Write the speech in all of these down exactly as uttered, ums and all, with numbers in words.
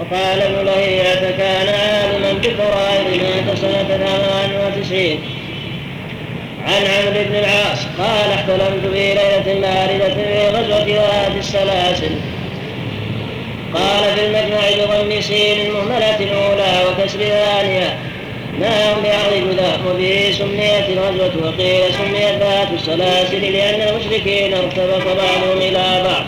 وقال ابن لهيعة كان عالما بالفرائض مات سنة ثمان وتسعين. عن عمرو بن العاص قال احتلمت في ليلة باردة في غزوة ذات السلاسل. قال في المجمع بضم سين المهملة الأولى وكسر ثانية نام بأرض جذام وبه سميت الغزوة وقيل سميت ذات السلاسل لأن المشركين ارتبط بعضهم إلى بعض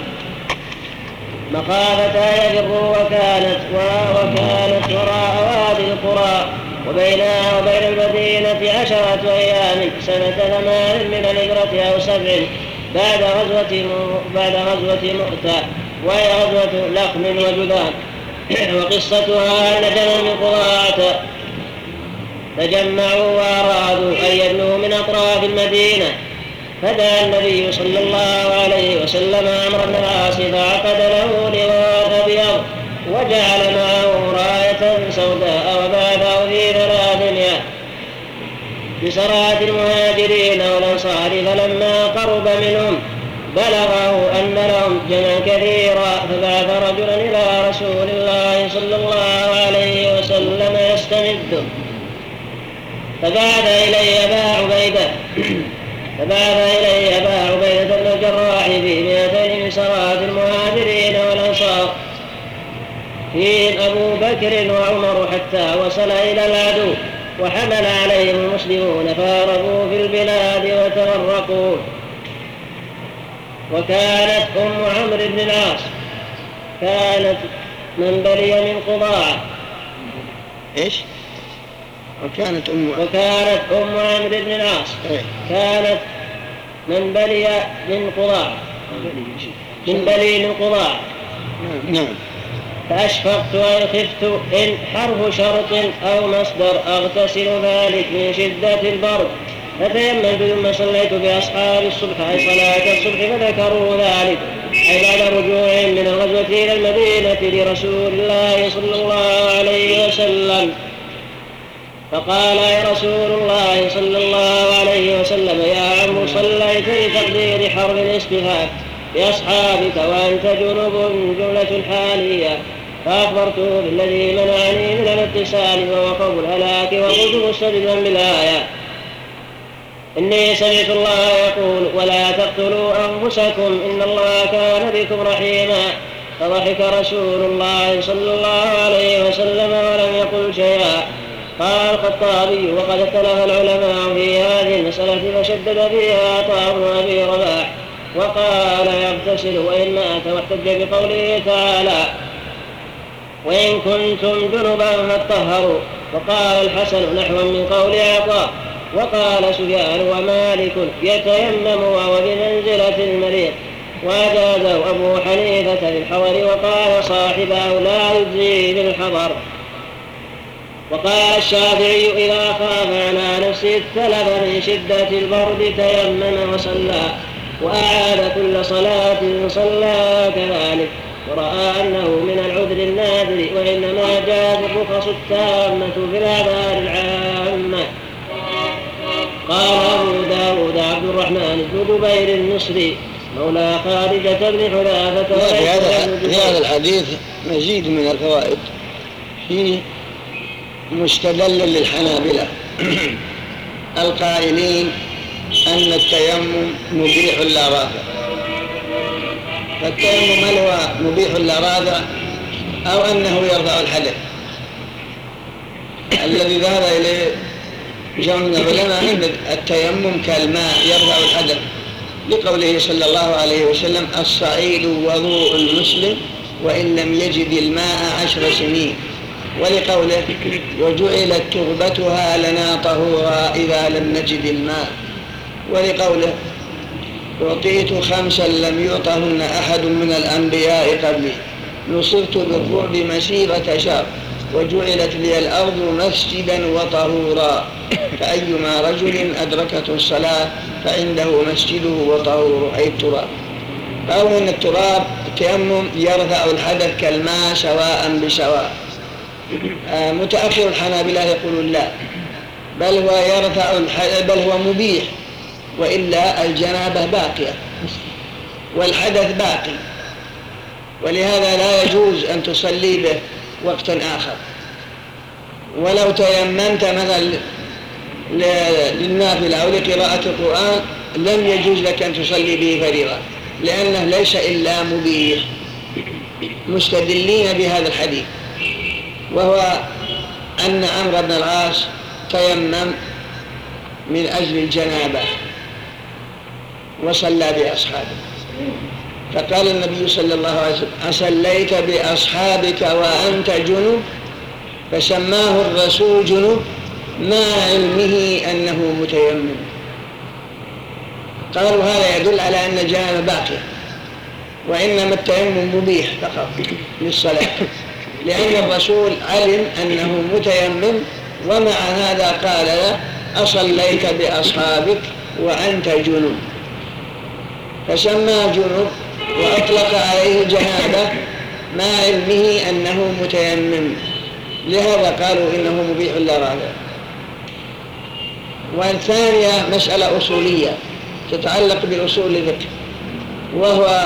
مخافة يفروا وكانت وكانت وراء وادي القرى وبينها وبين المدينة عشرة أيام سنة ثمان من الهجرة أو سبع بعد غزوة بعد غزوة مؤتة وهي غزوة لخم وجذام. وقصتها أن جمع من قضاعة تجمعوا وأرادوا أن يبنوا من أطراف المدينة فدعا النبي صلى الله عليه وسلم عمرو بن العاص فعقد له لواء أبيض وجعل معه راية سوداء وبعثه في ثلاثمائة بسراة المهاجرين والأنصار فلما قرب منهم بلغه أن لهم جمعا كثيرا فبعث رجلا إلى رسول الله صلى الله عليه وسلم يستمد فبعث إلي أبا عبيدة فبعث إلي أبا عبيدة بن الجراح في مئتين من سراة المهاجرين والأنصار فيهم أبو بكر وعمر حتى وصل إلى العدو وحمل عليهم المسلمون فهربوا في البلاد وتفرقوا. وكانت أم عمرو بن العاص كانت من بلي من قضاعة إيش؟ وكانت أم وكانت أم عمرو بن العاص كانت من بلي من قضاعة من بلي من قضاعة نعم. فأشفقت وخفت إن حرف شرط أو مصدر أغتسل ذلك من شدة البرد فتيممت ثم صليت بأصحاب الصبح أي صلاة الصبح فذكروا ذلك أي بعد رجوعهم من الغزوة إلى المدينة لرسول الله صلى الله عليه وسلم فقال يا رسول الله صلى الله عليه وسلم يا عم صليت لتقدير حرب الاصطفاف بأصحابك وأنت جنب جملة حالية فأخبرته بالذي منعني من الاتصال وهو قول الهلاك وقلت مستدلا بالآية إني سمعت الله يقول ولا تقتلوا أنفسكم إن الله كان بكم رحيما فضحك رسول الله صلى الله عليه وسلم ولم يقل شيئا. قال الخطابي وقد اختلف العلماء في هذه المسألة فشدد فيها عطاء بن أبي رباح وقال يغتسل وإن مات واحتج بقوله تعالى وإن كنتم جنبا فاطهروا وقال الحسن نحو من قول عطاء وقال سفيان ومالك يتيمم وهو بمنزلة المريض وأجازه أبو حنيفة بالحضر وقال صاحبه لا يجزي بالحضر. وقال الشافعي إذا خاف على نفسه التلف من شدة البرد تيمم وصلى وأعاد كل صلاة صلى كذلك ورأى أنه من العذر النادر وإنما جاءت الرخص التامة في الأعذار العامة. قال أبو داود عبد الرحمن بن جبير المصري مولى خارجة بن حذافة في هذا الحديث مزيد من الفوائد فيه مستدل للحنابلة القائلين أن التيمم مبيح لا رافع. فالتيمم هل هو مبيح لا رافع أو أنه يرفع الحدث؟ الذي ذهب إليه جمع من العلماء أن التيمم كالماء يرفع الحدث لقوله صلى الله عليه وسلم الصعيد وضوء المسلم وإن لم يجد الماء عشر سنين ولقوله وجعلت تربتها لنا طهورا إذا لم نجد الماء ولقوله أعطيت خمسا لم يعطهن أحد من الأنبياء قبلي نصرت بالرعب مسيرة شهر وجعلت لي الأرض مسجدا وطهورا فأيما رجل أدركته الصلاة فعنده مسجده وطهوره أي التراب. فهو أن التراب التيمم يرفع الحدث كالماء سواء بسواء. متأخر الحنابلة يقولون لا بل هو يرفع الحدث بل هو مبيح وإلا الجنابة باقية والحدث باقي ولهذا لا يجوز أن تصلي به وقتا آخر. ولو تيممت مثلا للنافلة أو لقراءة القرآن لم يجوز لك أن تصلي به فريضة، لأنه ليس إلا مبيح، مستدلين بهذا الحديث، وهو أن عمرو بن العاص تيمم من أجل الجنابة وصلى بأصحابه، فقال النبي صلى الله عليه وسلم: أصليت بأصحابك وأنت جنب؟ فسماه الرسول جنب مع علمه أنه متيمم. قالوا هذا يدل على أن الجنابة باقية، وإنما التيمم مبيح فقط للصلاة، لأن الرسول علم أنه متيمم، ومع هذا قال له: أصليت بأصحابك وأنت جنب، فسماه جنب وأطلق عليه الجنابة مع علمه أنه متيمم، لهذا قالوا إنه مبيح لا رابع. والثانية مسألة أصولية تتعلق بأصول الفقه، وهو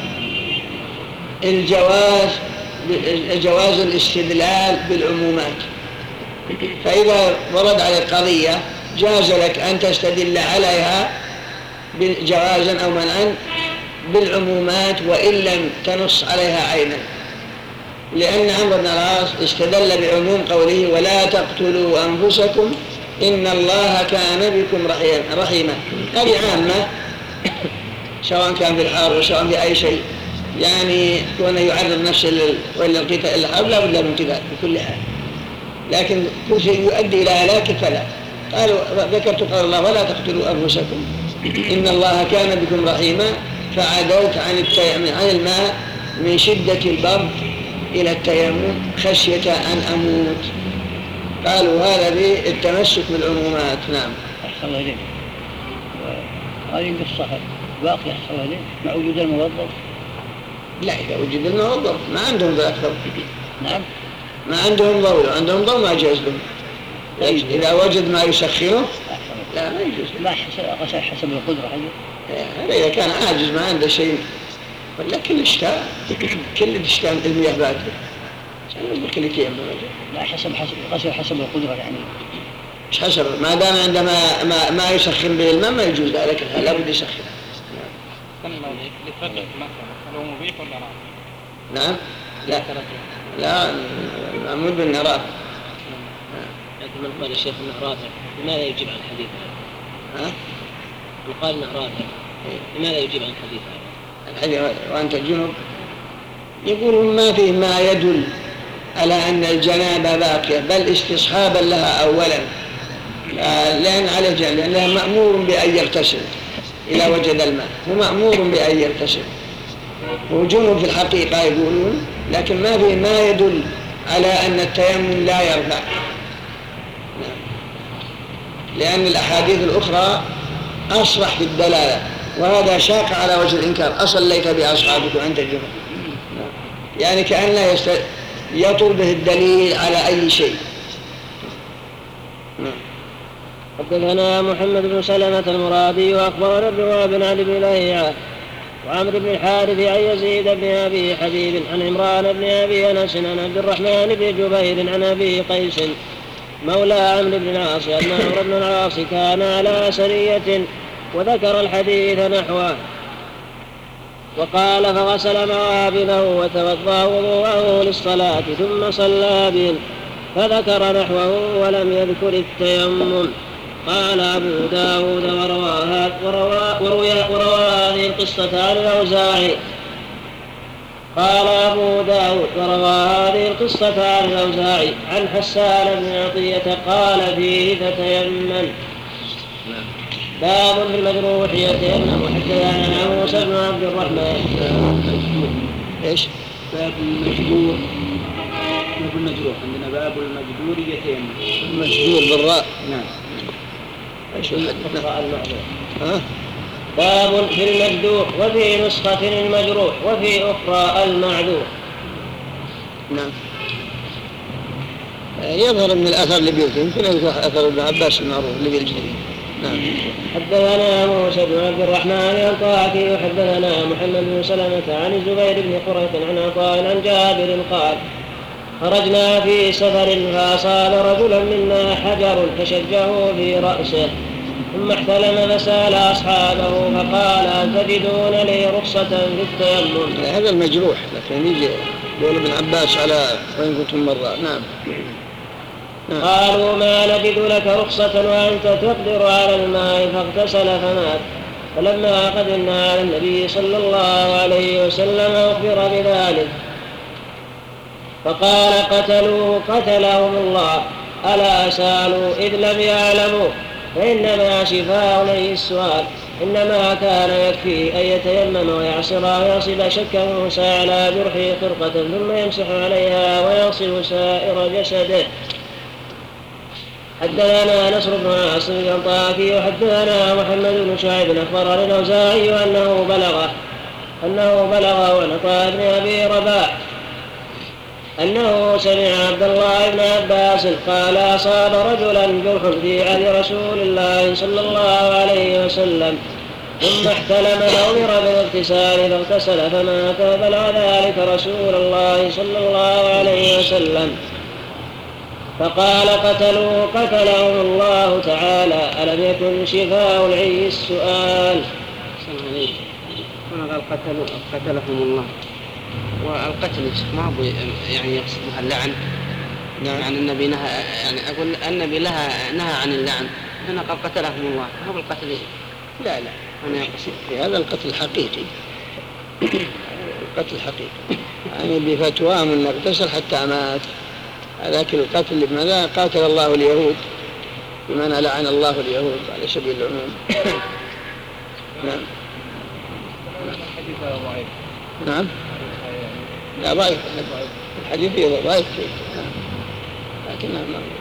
الجواز جواز الاستدلال بالعمومات. فإذا ورد على القضية جاز لك أن تستدل عليها جوازا أو منعا بالعمومات وإن لم تنص عليها عينا، لأن عمرو بن العاص استدل بعموم قوله: ولا تقتلوا أنفسكم إن الله كان بكم رحيما. هذه عامة سواء كان في الحرب وسواء في أي شيء، يعني كون يعرض نفسه وإلا القتال الحرب لا بد من قتال بكل حال، لكن كل شيء يؤدي إلى هلاك فلا. قالوا ذكرت قال الله: ولا تقتلوا أنفسكم إن الله كان بكم رحيما، فعدلت عن عن الماء من شدة البرد إلى التيمم خشية أن أموت. قالوا هذا بالتمسك بالعمومات. نعم. أحسن إليك. هذه قصة باقي أحسن إليك مع وجود الموظف. لا، إذا وجد الموظف ما عندهم ذا أكثر. نعم. ما عندهم ضوء، عندهم ضوء ما جاز لهم. إذا وجد ما يسخنه لا ما يجوز. لا حسب حسب القدرة هذه. إذا كان عاجز ما عنده شيء، ولا كل اشتاء كل اشتاء المياه باقي عشان كل كيم. لا حسب حسب قصر حسب القدرة يعني. مش حسب، ما دام عندما ما ما يسخن به الماء ما يجوز ذلك، لا بد يسخن. هل هو مبيح ولا لا؟ نعم. لا لا معمول بالنرات. لكن من قال الشيخ انه رافع لماذا يجيب عن الحديث هذا؟ ها؟ من قال انه رافع لماذا يجيب عن الحديث هذا؟ الحديث وأنت جنب يقولون ما فيه ما يدل على أن الجنابة باقية، بل استصحابا لها أولا، لأن عليه جنب لأنه مأمور بأن يغتسل إذا وجد الماء، هو مأمور بأن يغتسل، هو جنب في الحقيقة يقولون، لكن ما فيه ما يدل على أن التيمم لا يرفع، لأن الأحاديث الأخرى أصرح في الدلالة، وهذا شاق على وجه الإنكار: أصليت بأصحابك وأنت جنب، يعني كأنه يست... يطول به الدليل على أي شيء. حدثنا محمد بن سلمة المرادي وأخبرنا ابن وهب عن ابن لهيعة وعمرو بن الحارث عن يزيد بن أبي حبيب عن عمران بن أبي أنس عن عبد الرحمن بن جبير عن أبي قيس مولى عمرو بن العاص أن عمرو بن العاص كان على سرية وذكر الحديث نحوه، وقال: فغسل موابله وتوضأ وضوءه للصلاة ثم صلى بهم، فذكر نحوه ولم يذكر التيمم. قال أبو داود: وروى وروى هذه القصة عن الأوزاعي. قال أبو داود: وروى هذه القصة عن الأوزاعي عن حسان بن عطية قال فيه: فتيمم. باب في المجروح يتيمم. حدثنا عن موسى بن عبد الرحمن. ايش؟ باب المجروح. باب المجروح عندنا باب المجروح يتيمم. المجروح بالراء. نعم. ايش المعذور؟ ها؟ باب في المجروح، وفي نسخة المجروح وفي أخرى المعذور. نعم. يظهر من الأثر اللي بيلجي، يمكن أثر ابن عباس المعروف اللي بيلجي. نعم. حدثنا موسى بن عبد الرحمن الطاعي وحدثنا محمد بن سلمة عن الزبير بن قرية عن عطاء عن جابر قال: خرجنا في سفر فأصاب رجلا منا حجر فشجه في رأسه ثم احتلم فسأل أصحابه فقال هل تجدون لي رخصة في التيمم؟ هذا المجروح، لكن يجي قول ابن عباس على وإن كنتم مرضى. نعم. نعم. قالوا ما نجد لك رخصة وأنت تقدر على الماء، فاغتسل فمات. فلما قدمنا على النبي صلى الله عليه وسلم أخبر بذلك فقال قتلوه قتلهم الله. ألا سألوا إذ لم يعلموا، فإنما شفاء لي السؤال، إنما كان يكفي أن يتيمم ويعصر ويصب شك موسى على جرحه خرقة ثم يمسح عليها ويغسل سائر جسده. حدثنا نصر بن عاصم الأنطاكي وحدثنا محمد بن شعيب أخبرنا الأوزاعي أنه بلغه أنه بلغه عن عطاء بن أبي رباح أنه سمع عبد الله بن عباس قال أصاب رجلا جرح في عهد رسول الله صلى الله عليه وسلم ثم احتلم فأمر بالاغتسال فاغتسل فمات، فبلغ ذلك رسول الله صلى الله عليه وسلم فقال قتلوا قتلهم الله تعالى. ألم يكن شفاء العي السؤال؟ هنا قال قتلوا قتلهم الله، والقتل ما هو يعني يقصدها اللعن. نعم. يعني النبي نهى، يعني أقول النبي لها نهى عن اللعن، هنا قال قتلهم الله، هو القتل. لا لا أنا يقصد هذا القتل الحقيقي. القتل الحقيقي يعني بفتوى من اغتسل حتى مات، لكن القتل لماذا قاتل الله اليهود بمعنى لعن الله اليهود على سبيل العموم. نعم. نعم. لا ضعيف الحديث ضعيف لكنه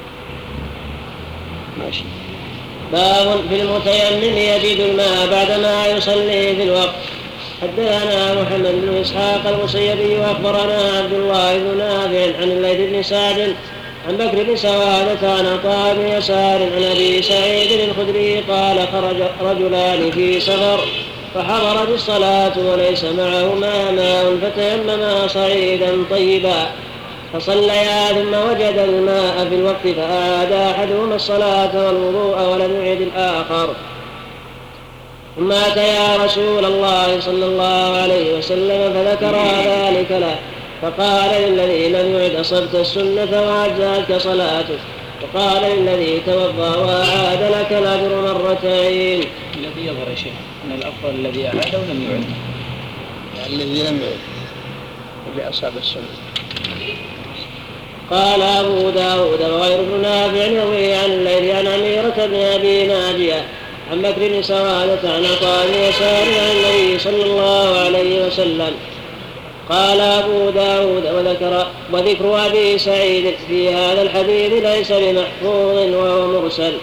ماشي. باب في المتيمم يجد الماء بعدما يصلي في الوقت. حدثنا محمد بن إسحاق المصيبي وأخبرنا عبد الله بن نافع عن الليث بن سعد عن بكر بن سوادة عن عطاء بن يسار عن أبي سعيد الخدري قال خرج رجلان في سفر فحضرت الصلاة وليس معهما ماء فتيمما صعيدا طيبا فصليا ثم وجد الماء في الوقت فأعاد أحدهما الصلاة والوضوء ولم يعد الآخر، ثم أتيا رسول الله صلى الله عليه وسلم فذكر ذلك له فقال للذي لم يعد أصبت السنة وأجزأتك صلاتك، وقال للذي توضأ وأعاد لك الأجر مرتين. الذي يظهر يا شيخ أن الأفضل الذي أعاد ولم يعد، يعني الذي لم يعد اللي أصاب السنة. قال أبو داود وغير ابن نافع يروي عن الليث عن عميرة بن أبي ناجية عن بكر بن سوادة عن عطاء بن يسار عن النبي صلى الله عليه وسلم. قال أبو داود وذكر وذكر أبي سعيد في هذا الحديث ليس بمحفوظ وهو مرسل.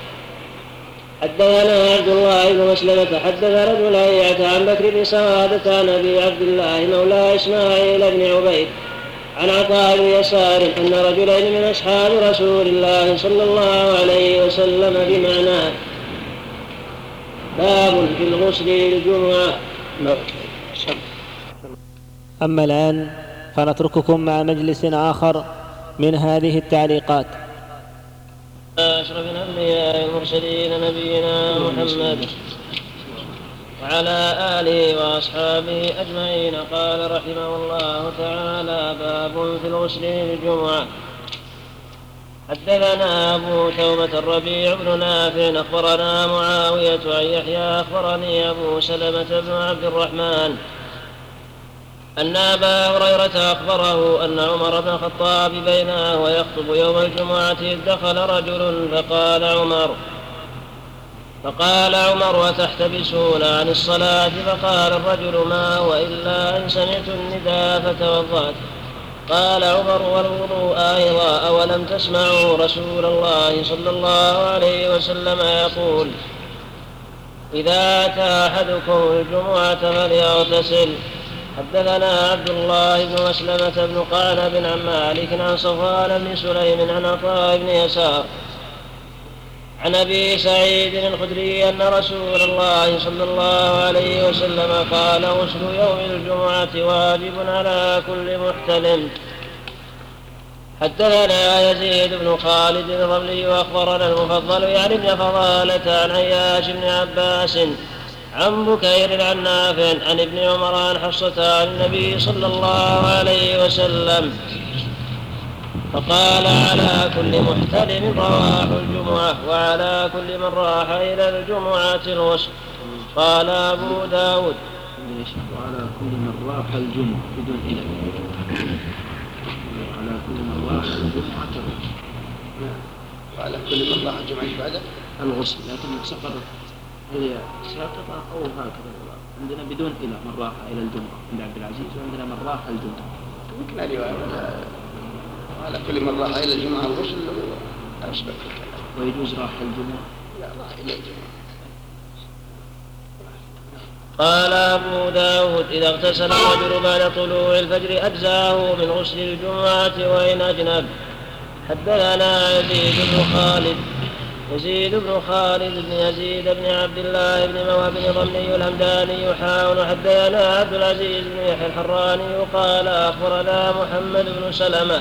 حدثنا عبد الله بن مسلمة حدث رجلين عن بكر بن سوادة عن أبي عبد الله مولى إسماعيل بن عبيد عن عطاء بن يسار أن رجلين من أصحاب رسول الله صلى الله عليه وسلم بمعناه. باب في الغسل للجمعة. أما الآن فنترككم مع مجلس آخر من هذه التعليقات. أشرف الأنبياء المرسلين نبينا محمد وعلى آله وأصحابه أجمعين. قال رحمه الله تعالى باب في الغسل للجمعة. حدثنا أبو توبة الربيع بن نافع أخبرنا معاوية عن يحيى أخبرني أبو سلمة بن عبد الرحمن أن أبا هريرة أخبره أن عمر بن الخطاب بينه ويخطب يوم الجمعة إذ دخل رجل فقال عمر فقال عمر أتحتبسون عن الصلاة؟ فقال الرجل ما هو إلا أن سمعت النداء فتوضأت. قال عمر والوضوء أيضا أولم تسمعوا رسول الله صلى الله عليه وسلم يقول إذا أتى أحدكم الجمعة فليغتسل. حدثنا عبد الله بن مسلمة بن قعنب عن مالك عن صفوان بن سليم عن عطاء بن يسار عن أبي سعيد الخدري أن رسول الله صلى الله عليه وسلم قال غسل يوم الجمعة واجب على كل محتلم. حدثنا يزيد بن خالد الرملي واخبرنا المفضل يعني ابن فضالة عن عياش بن عباس عن بكير عن نافع عن ابن عمر عن حفصة عن النبي صلى الله عليه وسلم فقال على كل محتلم رواح الجمعة وعلى كل من راح إلى الجمعة الغسل. قال أبو داود وعلى كل من راح الجمعة بدون إلى وعلى كل من راح الجمعة الغسل وعلى كل من راح الجمعة بعده الغسل، لكن سفر هل هي ساقطة أو هكذا؟ عندنا بدون إلى من راح إلى الجمعة عند عبد العزيز، وعندنا من راح الجمعة. ممكن رواية على كل من راح إلى الجمعة الغسل أسبق الكلام. ويجوز راح الجمعة؟ لا، راح إلى الجمعة. قال أبو داود إذا اغتسل الرجل بعد طلوع الفجر أجزاه من غسل الجمعة وإن أجنب. حدثنا يزيد بن خالد يزيد بن خالد بن يزيد بن عبد الله بن موهب بن ضمني الهمداني يحاول. حدثنا عبد العزيز بن يحيى الحراني قال أخبرنا محمد بن سلمة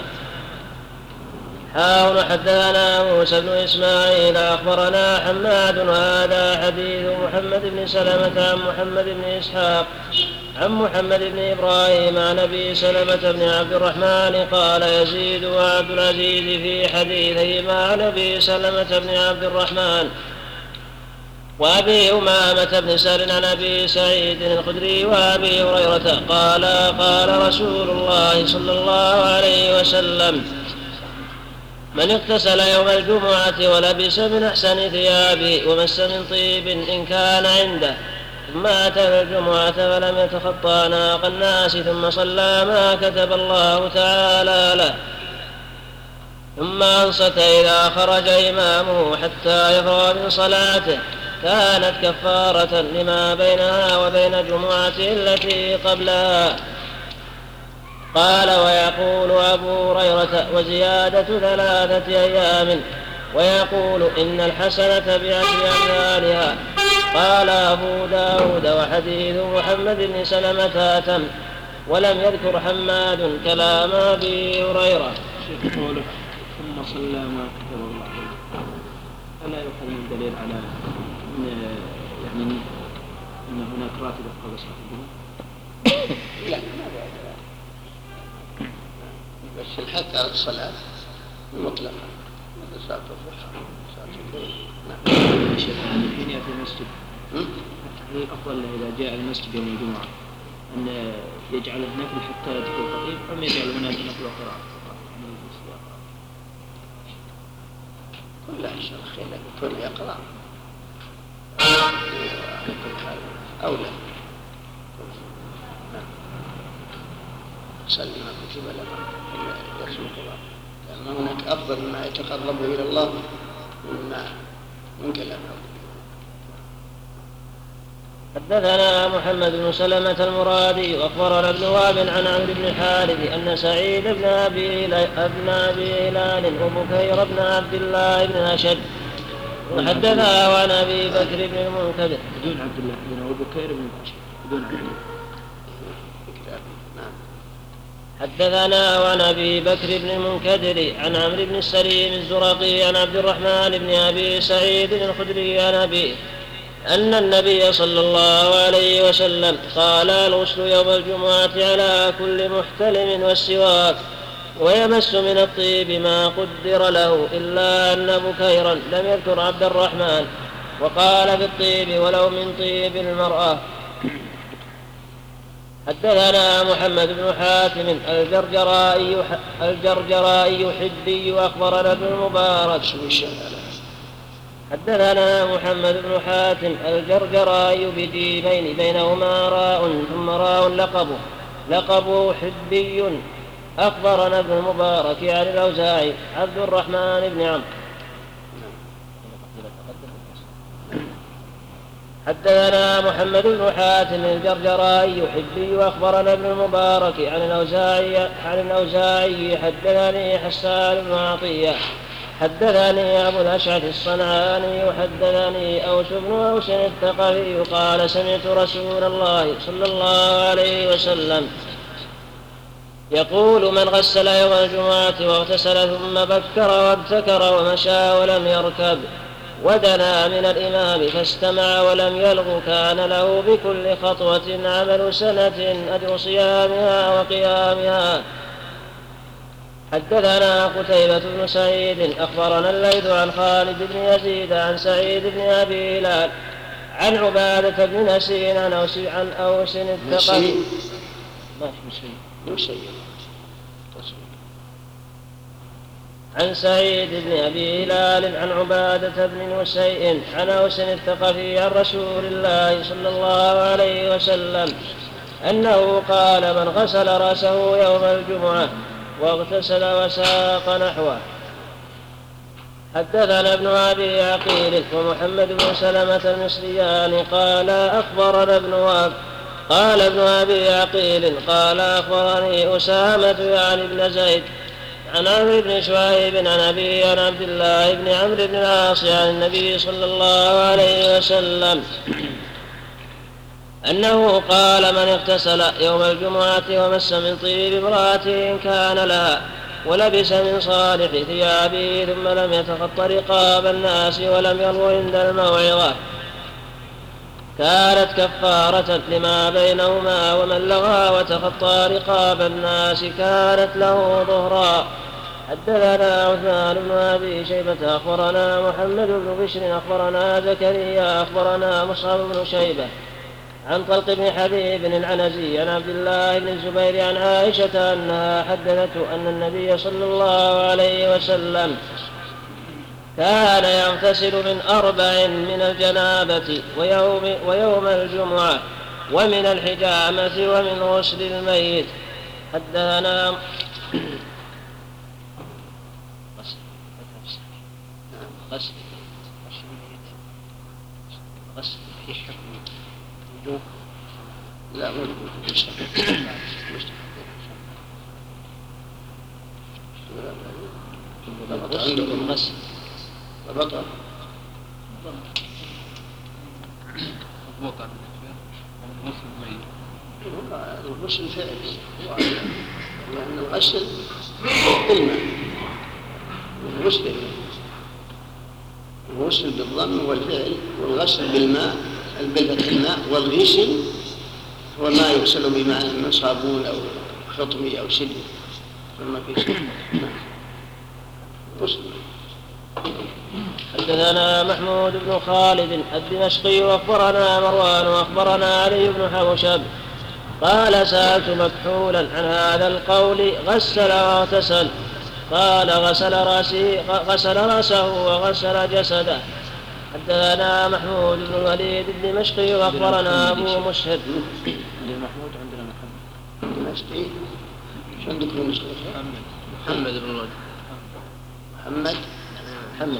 حاول. حدثنا موسى بن إسماعيل أخبرنا حماد وهذا حديث محمد بن سلمة عن محمد بن إسحاق عن محمد بن إبراهيم عن أبي سلمة بن عبد الرحمن. قال يزيد وعبد العزيز في حديثهما عن أبي سلمة بن عبد الرحمن وأبي أمامة بن سهل عن أبي سعيد الخدري وأبي هريرة قال قال رسول الله صلى الله عليه وسلم من اغتسل يوم الجمعة ولبس من أحسن ثيابه ومس من طيب إن كان عنده ثم أتى الجمعة فلم يتخطى ناق الناس ثم صلى ما كتب الله تعالى له ثم أنصت إذا خرج إمامه حتى يفرغ من صلاته كانت كفارة لما بينها وبين الجمعة التي قبلها. قال ويقول أبو هريرة وزيادة ثلاثة أيام ويقول إن الحسنة بعشر أمثالها. قال أبو داود وحديث محمد بن سلمة أتم ولم يذكر حماد كلام أبي هريرة. شيخ قوله ثم صلى ما كتب الله ألا يؤخذ من دليل على أن يعني أن هناك راتبة قبل صلاة الجمعة؟ لا بس الحث على الصلاة مطلقا مثل صلاة الضحى صلاة الظهر. نعم. شيخ حين يأتي المسجد هل الأفضل له إذا جاء المسجد يوم الجمعة أن يجعله نفل حتى يدخل الخطيب أم يجعل هناك نفل وقراءة؟ كل عشر خير كل يقرأ على كل حال أولى. صلي ما كتب لنا يرسل القرآن لأن هناك أفضل ما يتقرب إلى الله مما من كلامه. حدثنا محمد بن سلمة المرادي وأخبرنا ابن وهب عن عمرو بن الحارث أن سعيد بن أبي ابن أبي هلال وبكير بن عبد الله بن أشد وحدثنا عن أبي بكر بن المنكدر بدون عبد الله بن وبكير بن أشد بدون عبد الله. حدثنا عن أبي بكر بن المنكدر عن عمرو بن السليم الزرقي عن عبد الرحمن بن أبي سعيد الخدري عن أبيه أن النبي صلى الله عليه وسلم قال الغسل يوم الجمعة على كل محتلم والسواك ويمس من الطيب ما قدر له إلا أن بكيرا لم يذكر عبد الرحمن وقال في الطيب ولو من طيب المرأة. حدثنا محمد بن حاتم الجرجرائي الجرجرائي حبي أخبرنا ابن المبارك. حدثنا محمد بن حاتم الجرجرائي بجيمين بينهما راء ثم راء لقبه لقبه حبي أخبرنا ابن المبارك عن الأوزاعي عبد الرحمن بن عمرو. حدثنا محمد بن حاتم الجرجرائي حبي أخبرنا ابن المبارك عن الأوزاعي عن الأوزاعي حدثني حسان بن عطية حدثني أبو الأشعث الصنعاني وحدثني أوس بن أوس الثقفي قال سمعت رسول الله صلى الله عليه وسلم يقول: من غسل يوم الجمعة واغتسل ثم بكر وابتكر ومشى ولم يركب ودنا من الإمام فاستمع ولم يلغ كان له بكل خطوة عمل سنة أجر صيامها وقيامها. حدثنا قتيبة بن سعيد أخبرنا الليث عن خالد بن يزيد عن سعيد بن أبي هلال عن عبادة بن نسين عن أوس عن أوس الثقفي عن سعيد بن أبي هلال عن عبادة بن نسيء عن أوس الثقفي عن رسول الله صلى الله عليه وسلم أنه قال: من غسل رأسه يوم الجمعة واغتسل وساق نحوه. حدثنا ابن أبي عقيل ومحمد بن سلمة المصريان قال أخبرنا ابن وهب قال ابن أبي عقيل قال أخبرني أسامة يعني بن زيد عن عمرو بن شعيب عن أبي عن عبد الله بن عمرو بن العاص عن النبي صلى الله عليه وسلم أنه قال: من اغتسل يوم الجمعة ومس من طيب امرأته إن كان لها ولبس من صالح ثيابه ثم لم يتخط رقاب الناس ولم يرو عند الموعظة كانت كفارة لما بينهما، ومن لغى وتخطى رقاب الناس كانت له ظهرا. حدثنا عثمان بن أبي شيبة أخبرنا محمد بن بشر أخبرنا زكريا أخبرنا مصعب بن شيبة عن طلق بن حبيب العنزي عن عبد الله بن الزبير عن عائشة أنها حدثته أن النبي صلى الله عليه وسلم كان يغتسل من أربع من الجنابة ويوم, ويوم الجمعة ومن الحجامة ومن غسل الميت. حدثنا غسل غسل في حكم وجوب لا عندكم غسل بطل وقع غسل الميت الغسل فعلي لأن الغسل بالماء والغسل الغسل بالضم والفعل والغسل بالماء البلة الماء والغسل هو ما يغسل بماء من صابون أو خطمي أو سدي ثم في شيء غسل. حدثنا محمود بن خالد الدمشقي أخبرنا مروان وأخبرنا علي بن حوشب قال: سألت مكحولا عن هذا القول غسل واغتسل قال: غسل رأسه غسل رأسه وغسل جسده. حدثنا محمود بن الوليد الدمشقي وأخبرنا أبو مشهد. محمود عندنا محمد دمشقي شو عندكم مشهد؟ محمد بن الوليد محمد محمد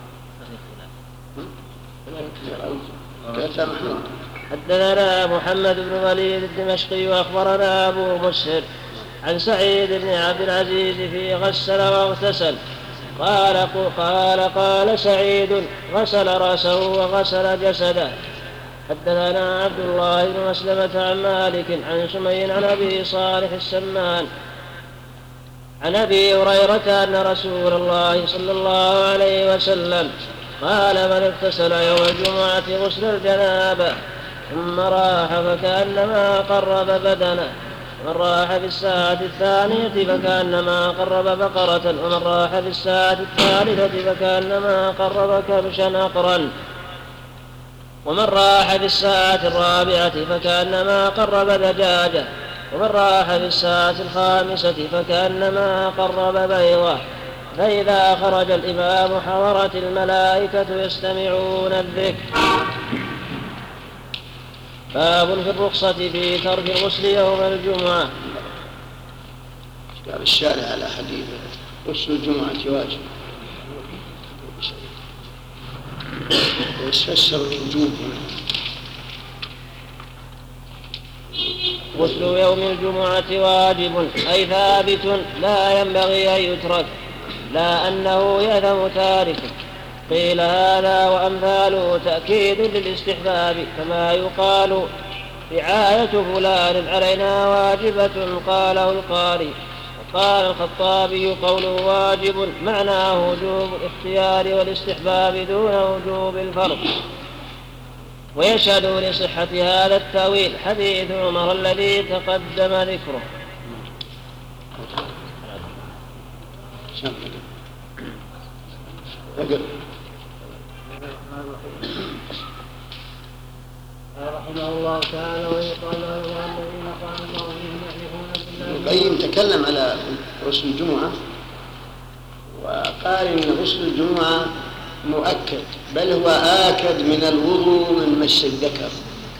حدثنا محمد بن الوليد الدمشقي وأخبرنا أبو مسهر عن سعيد بن عبد العزيز في غسل واغتسل قال قال قال سعيد: غسل رأسه وغسل جسده. حدثنا عبد الله بن مسلمة عن مالك عن سمي عن أبي صالح السمان عن أبي هريرة أن رسول الله صلى الله عليه وسلم قال: من اغتسل يوم الجمعة غسل الجنابة ثم راح فكأنما قرب بدنه، ومن راح في الساعة الثانية فكأنما قرب بقرة، ومن راح في الساعة الثالثة فكأنما قرب كبشا أقرا، ومن راح في الساعة الرابعة فكأنما قرب دجاجة، ومن راح في الساعة الخامسة فكأنما قرب بيضة. فإذا خرج الإمام حضرت الملائكة يستمعون الذكر. باب في الرخصة في ترك الغسل يوم الجمعة. قال الشارع على حديث غسل الجمعة واجب ويفسر الوجوب. غسل يوم الجمعة واجب أي ثابت لا ينبغي أن يترك، لا أنه يأثم تاركه. قيل هذا وأمثاله تأكيد للاستحباب، كما يقال رعاية فلان علينا واجبة قاله القاري. وقال الخطابي قوله واجب معناه وجوب الاختيار والاستحباب دون وجوب الفرض. ويشهد لصحة هذا التأويل حديث عمر الذي تقدم ذكره. رحمه الله تعالى ويقال له الذين قال الله فيهم يحلفون بالله. ابن القيم تكلم على غسل الجمعة وقال إن غسل الجمعة مؤكد، بل هو آكد من الوضوء من مس الذكر،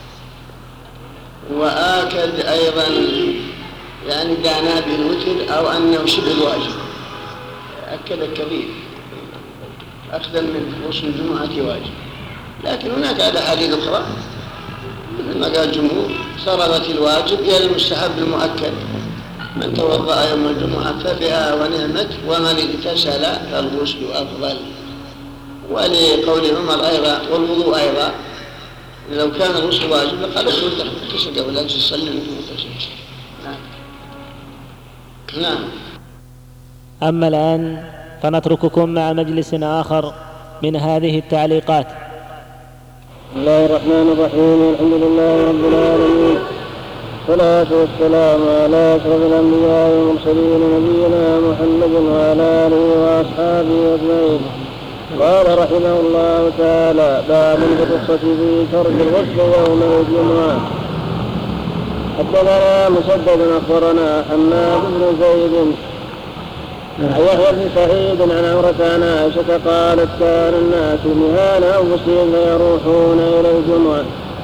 وآكد أيضا يعني دعنا به الوتر أو أنه شبه الواجب، أكد الكبير أخذا من غسل الجمعة واجب. لكن هناك أحاديث أخرى مثل ما قال الجمهور صرفت الواجب إلى المستحب المؤكد، من توضأ يوم الجمعة فبها ونعمت ومن اغتسل فالغسل أفضل. ولقول عمر أيضا والوضوء أيضا لو كان الغسل واجب لقال اغتسل قبل أن تصلي وأنت مغتسل. نعم. نعم. أما الآن فنترككم مع مجلس آخر من هذه التعليقات. بسم الله الرحمن الرحيم. الحمد لله رب العالمين، والصلاة والسلام على أشرف الأنبياء والمرسلين نبينا محمد وعلى آله وأصحابه أجمعين. قال رحمه الله تعالى: باب الرخصة في ترك الغسل يوم الجمعة. حدثنا مسدد أخبرنا حماد بن زيد عن يحيى بن سعيد عن عمرة عن عائشة قالت: كان الناس مهان أنفسهم فيروحون إلى الجمعة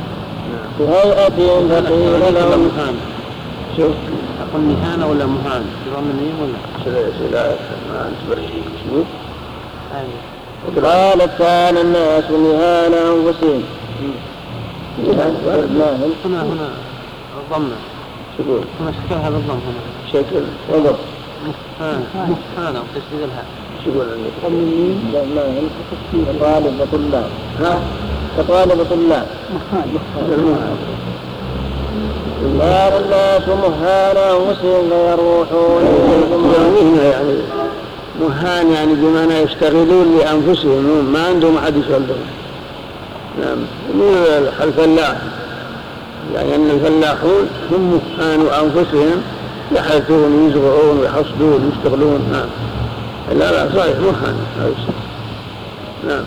بهيئة فقيل لهم. شوف أقول مهانة ولا مهان؟ ضمنين ولا؟ لا ما أنت بريء. قالت: كان الناس مهان أنفسهم. هنا هنا الضمة. شكرا. هنا شكل هذا الضم هنا. شكل وضب. مهانة وتشديد الهاء. شكرا. ضمنين لا ما كطالب طلاب. ها كطالب طلاب. قال الناس مهان أنفسهم فيروحون إلى الجمعة. يعني مهان يعني بمعنى يشتغلون لأنفسهم ما عندهم أحد يشغلهم. نعم. من الفلاح يعني أن الفلاحون هم مهانوا أنفسهم يحرثون ويزرعون ويحصدون ويشتغلون. نعم. لا لا صحيح مهان. نعم.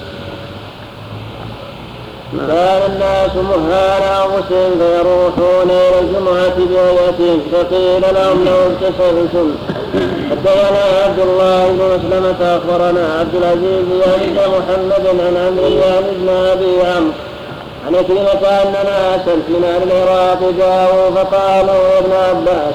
كان الناس مهان أنفسهم فيروحون إلى الجمعة بهيئة فقيل لهم: لو اغتسلتم. حدثنا عبد الله بن مسلمة أخبرنا عبد العزيز بن محمد عن عمرو بن أبي عمرو عن كلمة أن ناسا من أهل العراق جاءوا فقالوا: يا ابن عباس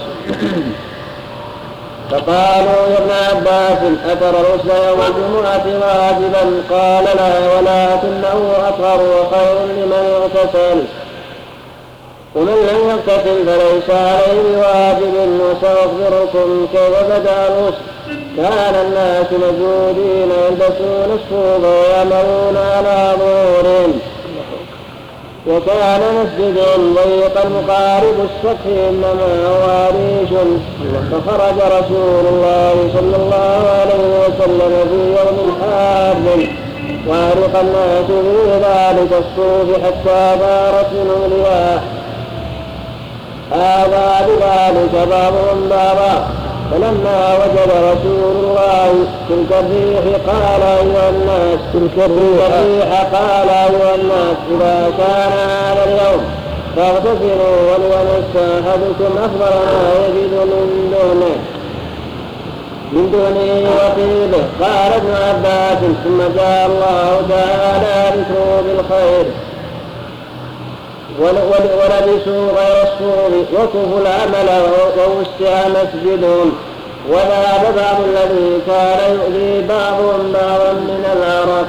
فقالوا يا ابن عباس أترى الغسل يوم الجمعة واجبا؟ قال: لا، ولكنه أطهر وخير لمن اغتسل، ومن لم يغتسل فليس عليه بواجب. وسأخبركم كيف بدأ الغسل. كان الناس مجودين يلبسون الثوب ويعملون على ظهورهم، وكان مسجد ضيقا مقارب السقف إنما هو عريش. فخرج رسول الله صلى الله عليه وسلم في يوم حار وعرق الناس في ذلك الصوف حتى دارت منهم الرياح، هذا بذلك بعضهم بعضا. فلما وجد رسول الله تلك الريح قال: أيها الناس تلك الريح قال أيها الناس إذا كان هذا اليوم فاغتسلوا وليمس أحدكم أفضل ما يجد من دونه من دونه وطيبه. قال ابن عباس: ثم جاء الله تعالى ذكره بالخير ولبسوا غير الصوم وكفوا العمل ووسع مسجدهم، وذهب بعض الذي كان يؤذي بعضهم بعضا من العرق.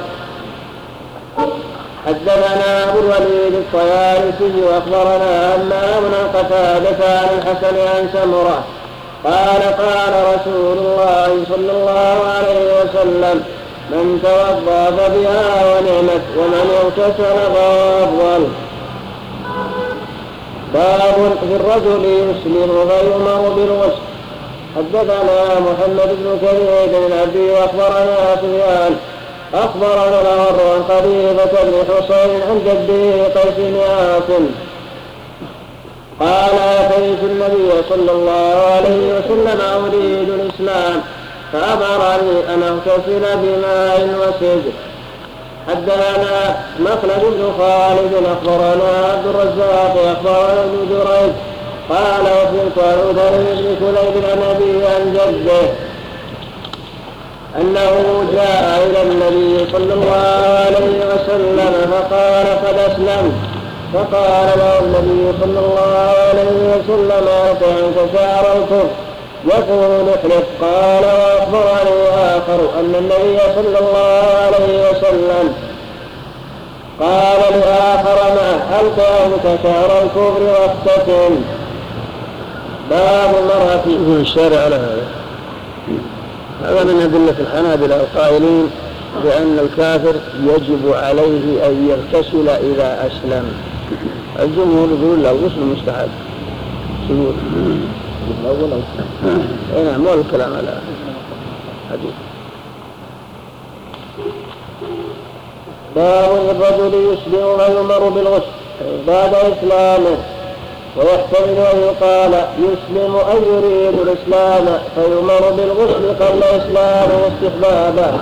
حدثنا أبو الوليد الطيالسي وأخبرنا أما ابن قتادة عن الحسن عن سمرة قال: قال رسول الله صلى الله عليه وسلم: من توضأ فبها ونعمت، ومن اغتسل فهو أفضل. باب في الرجل يسلم فيؤمر بالغسل. حدثنا محمد بن كريم بن العبدي واخبرنا سفيان اخبرنا الأغر عن خليفة بن حسين عن جده قيس بن عاصم قال اتيت النبي صلى الله عليه وسلم اريد الاسلام فامرني ان اغتسل بماء وسدر. حدثنا مخلد بن خالد اخبرنا عبد الرزاق اخبرنا ابن جريج قال وسمعت عن بن كليب عن ابيه عن جده انه جاء الى النبي صلى الله عليه وسلم فقال قد اسلمت. فقال له النبي صلى الله عليه وسلم عنك شعر الكفر يقول احلف. قال واخبرني اخر ان النبي صلى الله عليه وسلم قال لاخر معه الق عنك شعر الكفر واختتم. باب المرأة في الشارع على هذا. هذا من أدلة الحنابلة القائلين بأن الكافر يجب عليه أن يغتسل إذا أسلم. الجمهور يقول له غسل مستحب. يقول الأول أو الثاني. نعم، مو الكلام على حديث. باب الرجل يسلم ويؤمر بالغسل بعد إسلامه. ويحتمل أن يقال يسلم أن يريد الإسلام فيؤمر بالغسل قبل إسلامه استحبابا.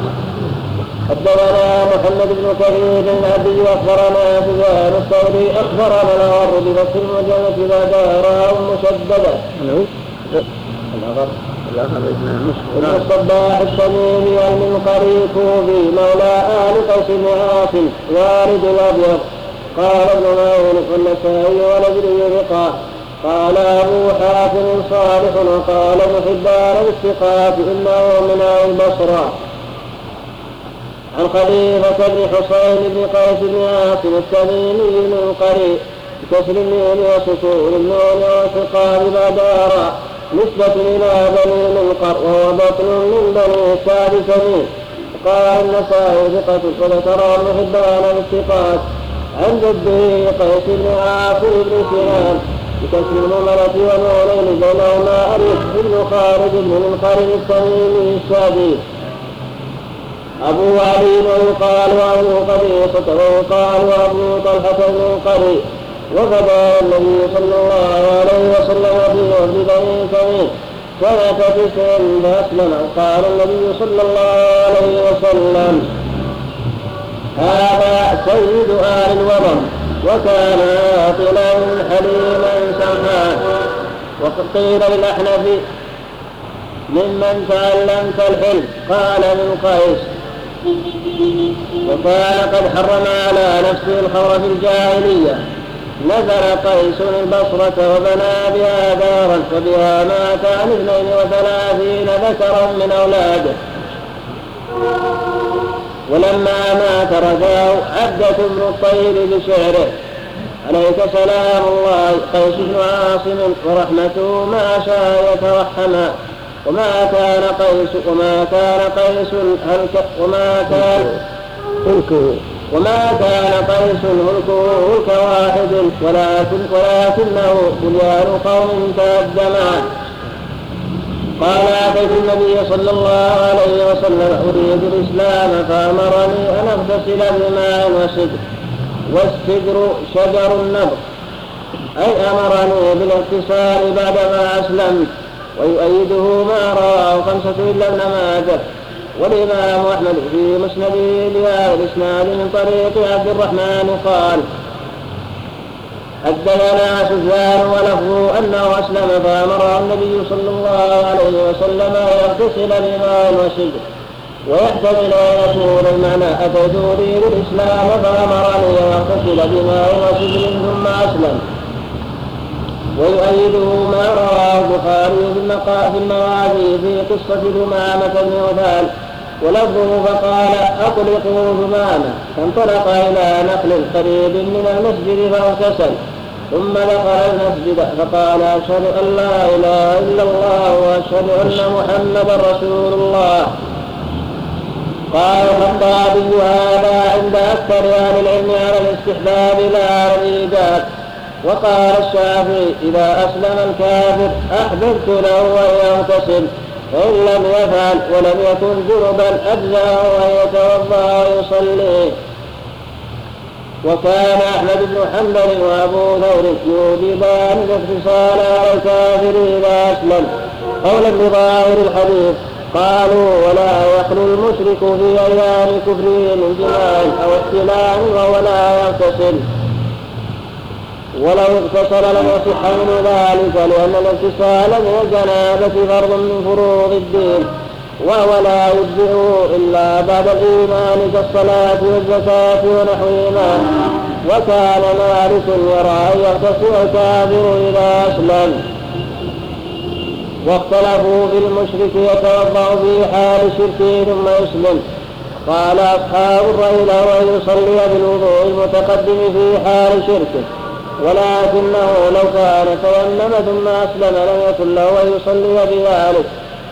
حدثنا محمد بن كثير بن عبدي واخبرنا سفيان الثوري اخبرنا الأغر بفتح المجمة بعدها مشددة الأغر ابن الصباح التميمي المنقري الكوفي مولى آل قيس بن عاصم وارد الأبيض. قال ابن معين والنسائي ونجري ثقة. قال أبو حاتم صالح وقال ابن حبان بالثقات إنه من أهل البصرة. عن خليفة بن حسين بن قيس بن عاصم التميمي المنقري بكسر النون وسكون النون وثقات بدارا نسبة إلى بني منقر وهو بطن من بني سعد تميم. قال النسائي ثقة وذكر ابن حبان بالثقات عن جده قيس بن عاصم بن سنان بكسر المهملة ونورين بينهما ألف بن خالد بن منقر التميمي الشادي أبو علي ويقال أبو قبيصة ويقال أبو طلحة المنقري. وغدا النبي صلى الله عليه وسلم في وفد بني تميم سنة تسع فأسلم. قال النبي صلى الله عليه وسلم هذا سيد آل الوطن وكان عاقلا حليما سمحا. وقيل للأحنف ممن تعلمت الحلم قال من قيس. وكان قد حرم على نفسه الخمر في الجاهلية. نزل قيس البصرة وبنى بها دارا وبها مات عن اثنين وثلاثين ذكرا من أولاده. ولما مات رجاه عبدة بن الطير بشعره عليك سلام الله قيس بن عاصم ورحمته ما شاء يترحما. وما كان قيس وما كان قيس هلك وما كان هلكه وما كان قيس هلكه هلك واحد ولكن ولكنه بنيان قوم تقدما. قال أتيت النبي صلى الله عليه وسلم أريد الإسلام فأمرني أن أغتسل بماء وسدر. والسدر شجر النبر أي أمرني بالاغتسال بعدما أسلمت. ويؤيده ما رواه خمسة إلا ابن ماجه والإمام أحمد في مسنده بهذا الإسناد من طريق عبد الرحمن قال حدثنا سفيان ولفظه أنه أسلم فأمره النبي صلى الله عليه وسلم أن يغتسل بماء وسدر. ويحتمل أن يكون المعنى أتيت أريد الإسلام فأمرني أن أغتسل بماء وسدر ثم أسلم. ويؤيده ما رواه البخاري في المغازي في قصة ثمامة بن عثال ولفظه فقال أطلقوا ثمامة فانطلق إلى نخل قريب من المسجد فاغتسل ثم دخل المسجد فقال أشهد أن لا إله إلا الله وأشهد أن محمدا رسول الله. قال الخطابي هذا عند أكثر أهل العلم على الاستحباب لا على الإيجاب. وقال الشافعي إذا أسلم الكافر أحببت له أن يغتسل، فإن لم يفعل ولم يكن جنبا أجزاه أن يتوضأ ويصلي. وكان أحمد بن حنبل وأبو ثور يوجبان الاغتسال على الكافر إذا أسلم قولا بظاهر الحديث. قالوا ولا يخلو المشرك في أيام كفره من جماع أو ابتلاع وهو لا يغتسل، ولو اغتسل لم يصح من ذلك، لأن الاغتسال من الجنابة فرض من فروض الدين، وهو لا يجزئه إلا بعد الإيمان كالصلاة والزكاة ونحوهما. وكان مالك يرى أن يغتسل الكافر إذا أسلم. واختلفوا في المشرك يتوضأ في حال شركه ثم يسلم. قال أصحاب الرأي له أن يصلي بالوضوء المتقدم في حال شركه، ولكنه لو كان تيمم ثم أسلم لم يكن له أن يصلي بذلك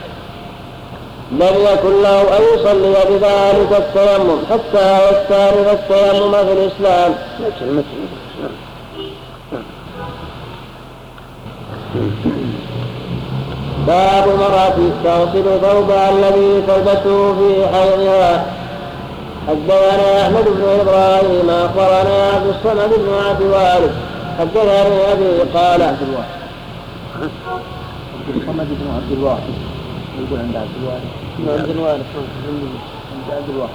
لم يكن له أن يصلي بذلك التيمم حتى يستعرف التيمم في الإسلام. باب مرأة تغسل ثوبها الذي تلبسه في حيضها. حدثنا أحمد بن إبراهيم أخبرنا عبد الصمد بن عبد الوارث حدثني أبي قال عبد الصمد بن عبد الواحد يقول عند عبد الوارث عبد الوارث عند عبد الواحد.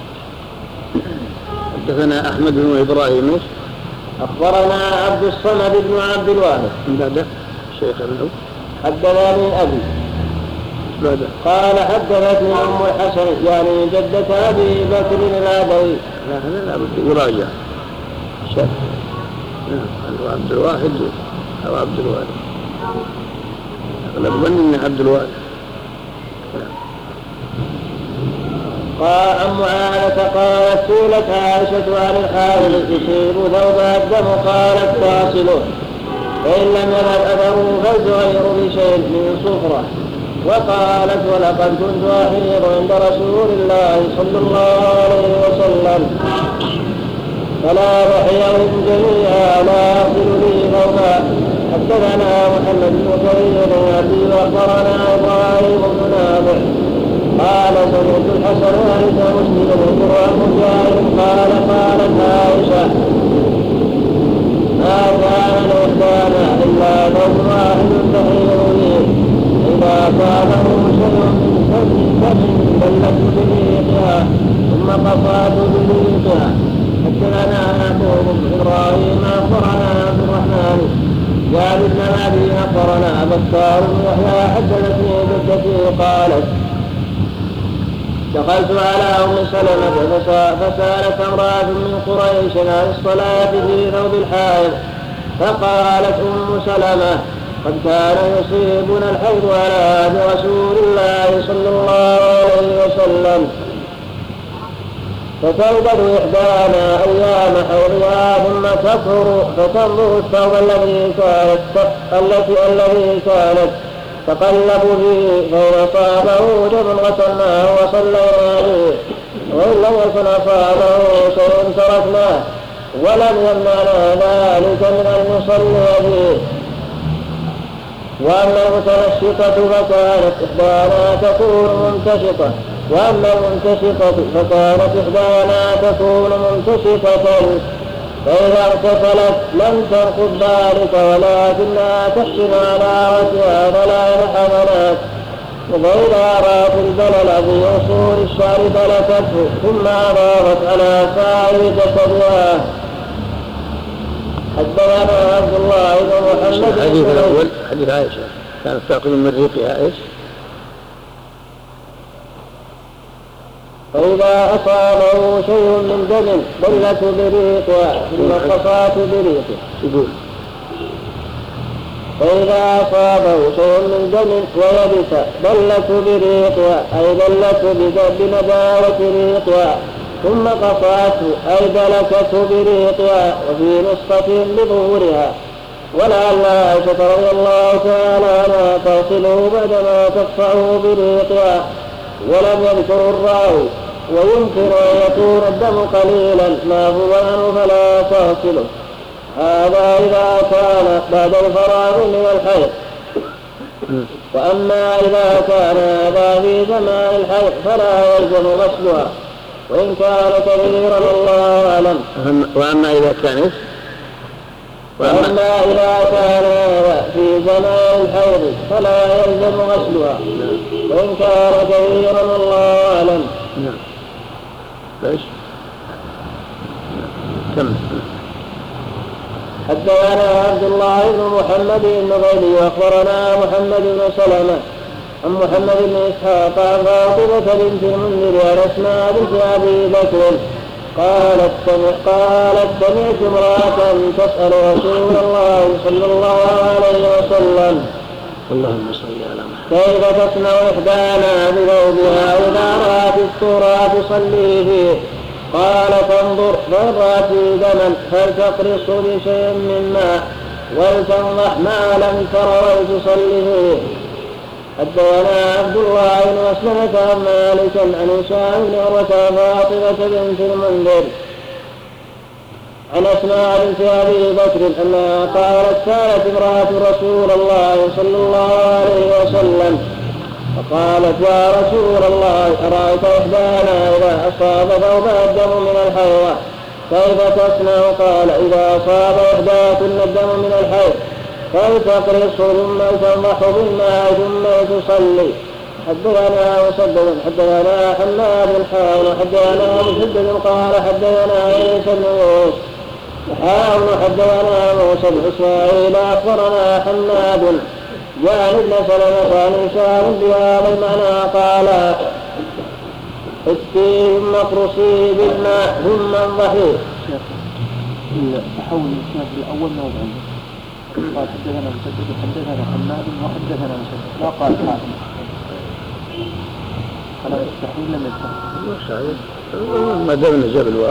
حدثنا أحمد بن إبراهيم أخبرنا عبد الصمد بن عبد الوارث بعد شيخ ابن حدثني أبي قال حدثتني أم الحسن يعني جدة أبي بكر العدوي. لا هذا لا بد يراجع شيخ عبد الواحد أو عبد الوارث، أغلب ظن إنه عبد الوارث. قال أم معاذة قالت سئلت عائشة عن الحائض يصيب ثوبها الدم قالت تغسله، فإن لم يذهب أثره فلتغير بشيء من صفرة. وقالت ولقد كنت أحيض عند رسول الله صلى الله عليه وسلم فلا بحيهم جميعا لا أغسل لي ثوبا. حدثنا محمد بن كريم يأتي وأخبرنا إبراهيم بن نافع قال سمعت الحسن عند مسلم يذكر عن مجاهد قال قالت عائشة ما كان لإحدانا إلا ثوب واحد تحيض لي إذا صابه شيء من دم بلت بريقها ثم قطعت بريقها. حدثنا يعقوب بن إبراهيم أخبرنا عبد الرحمن جابر بن أبي أخبرنا بكار بن يحيى حدثتني جدتي قالت دخلت على أم سلمة فسألت امرأة من قريش عن الصلاة في ثوب الحائض، فقالت أم سلمة قد كان يصيبنا الحيض على عهد رسول الله صلى الله عليه وسلم فتوبد إحدانا أيام حيضها ثم تطهر فتنظر الثوب الذي كانت التي الذي كانت تقلب فيه فإن أصابه دم غسلناه وصلينا به، وإن لم يكن أصابه شيء تركناه ولم يمنعنا ذلك من أن نصلي به. وأما المتنشطة فكانت إحدانا تكون منتشطة وأما المنتشطة فكانت إحدانا تكون منتشطة فإذا اغتسلت لم تنقض ذلك ولكنها تحسن على وجهها ثلاث حملات، وإذا رأت البلل في أصول الشعر دلكته ثم أضافت على سائر جسدها. حدثنا عبد الله بن محمد الحديث الأول حديث عائشة كانت تأكل من ريقها إيش؟ فإذا أصابه شيء من دم ضلت بريقها ثم قصات بريقه. يقول فإذا أصابه شيء من دم ويبس ضلت بريقها أي ضلت بنداوة ريقها ثم قصاته أي دلكته بريقها وفي نسخة بظهورها. ولعل عائشة رضي الله تعالى عنها تغسله بعدما تقطعه بريقها ولم يذكر الراوي، ويمكن أن يكون الدم قليلا معفوا عنه فلا تغسله. هذا إذا كان بعد الفراغ من الحيض. وأما إذا كان هذا في زمان الحيض فلا يلزم غسلها وإن كان كبيرا الله أعلم. وأما إذا كان وأما إذا كان هذا في زمان الحيض فلا يلزم غسلها وإن كان كبيرا الله أعلم. نعم. ليش؟ كم؟ حدثنا عبد الله بن محمد بن غيلي أخبرنا محمد بن سلمة عن محمد بن إسحاق عن فاطمة بنت المنذر عن أسماء بنت أبي بكر قالت قالت سمعت امرأة تسأل رسول الله صلى الله عليه وسلم اللهم صل على محمد كيف تصنع إحدانا بثوبها إذا رأت السورة تصلي فيه؟ قال تنظر فإن رأت دما فلتقرص بشيء من ماء ولتنضح ما لم تر ولتصلي فيه. حدثنا عبد الله بن مسلمة عن مالك عن هشام بن عروة فاطمة بنت المنذر عن أسماء بنت أبي بكر أنها قالت سألت امرأة رسول الله صلى الله عليه وسلم فقالت يا رسول الله أرأيت إحدانا إذا أصاب ثوبها الدم من الحيض كيف تصنع؟ قال إذا أصاب إحداكن الدم من الحيض فلتقرص ثم تنضح بالماء ثم تصلي. حدثنا مسدد حدثنا حماد الحاول حدثنا مسدد قال حدثنا عيسى بن يوسف حاول حدثنا موسى بن إسماعيل أخبرنا حماد جاء ابن سلمة عن هشام بهذا المعنى قال اسقي ثم اقرصي بالماء ثم انضحي. تحول الإسناد الأول ما هو عنده قال حدثنا مسدد حدثنا حماد وحدثنا مسدد لا قال حاكم فلا يستحيل لم يستحيل ما دام نزل الواو.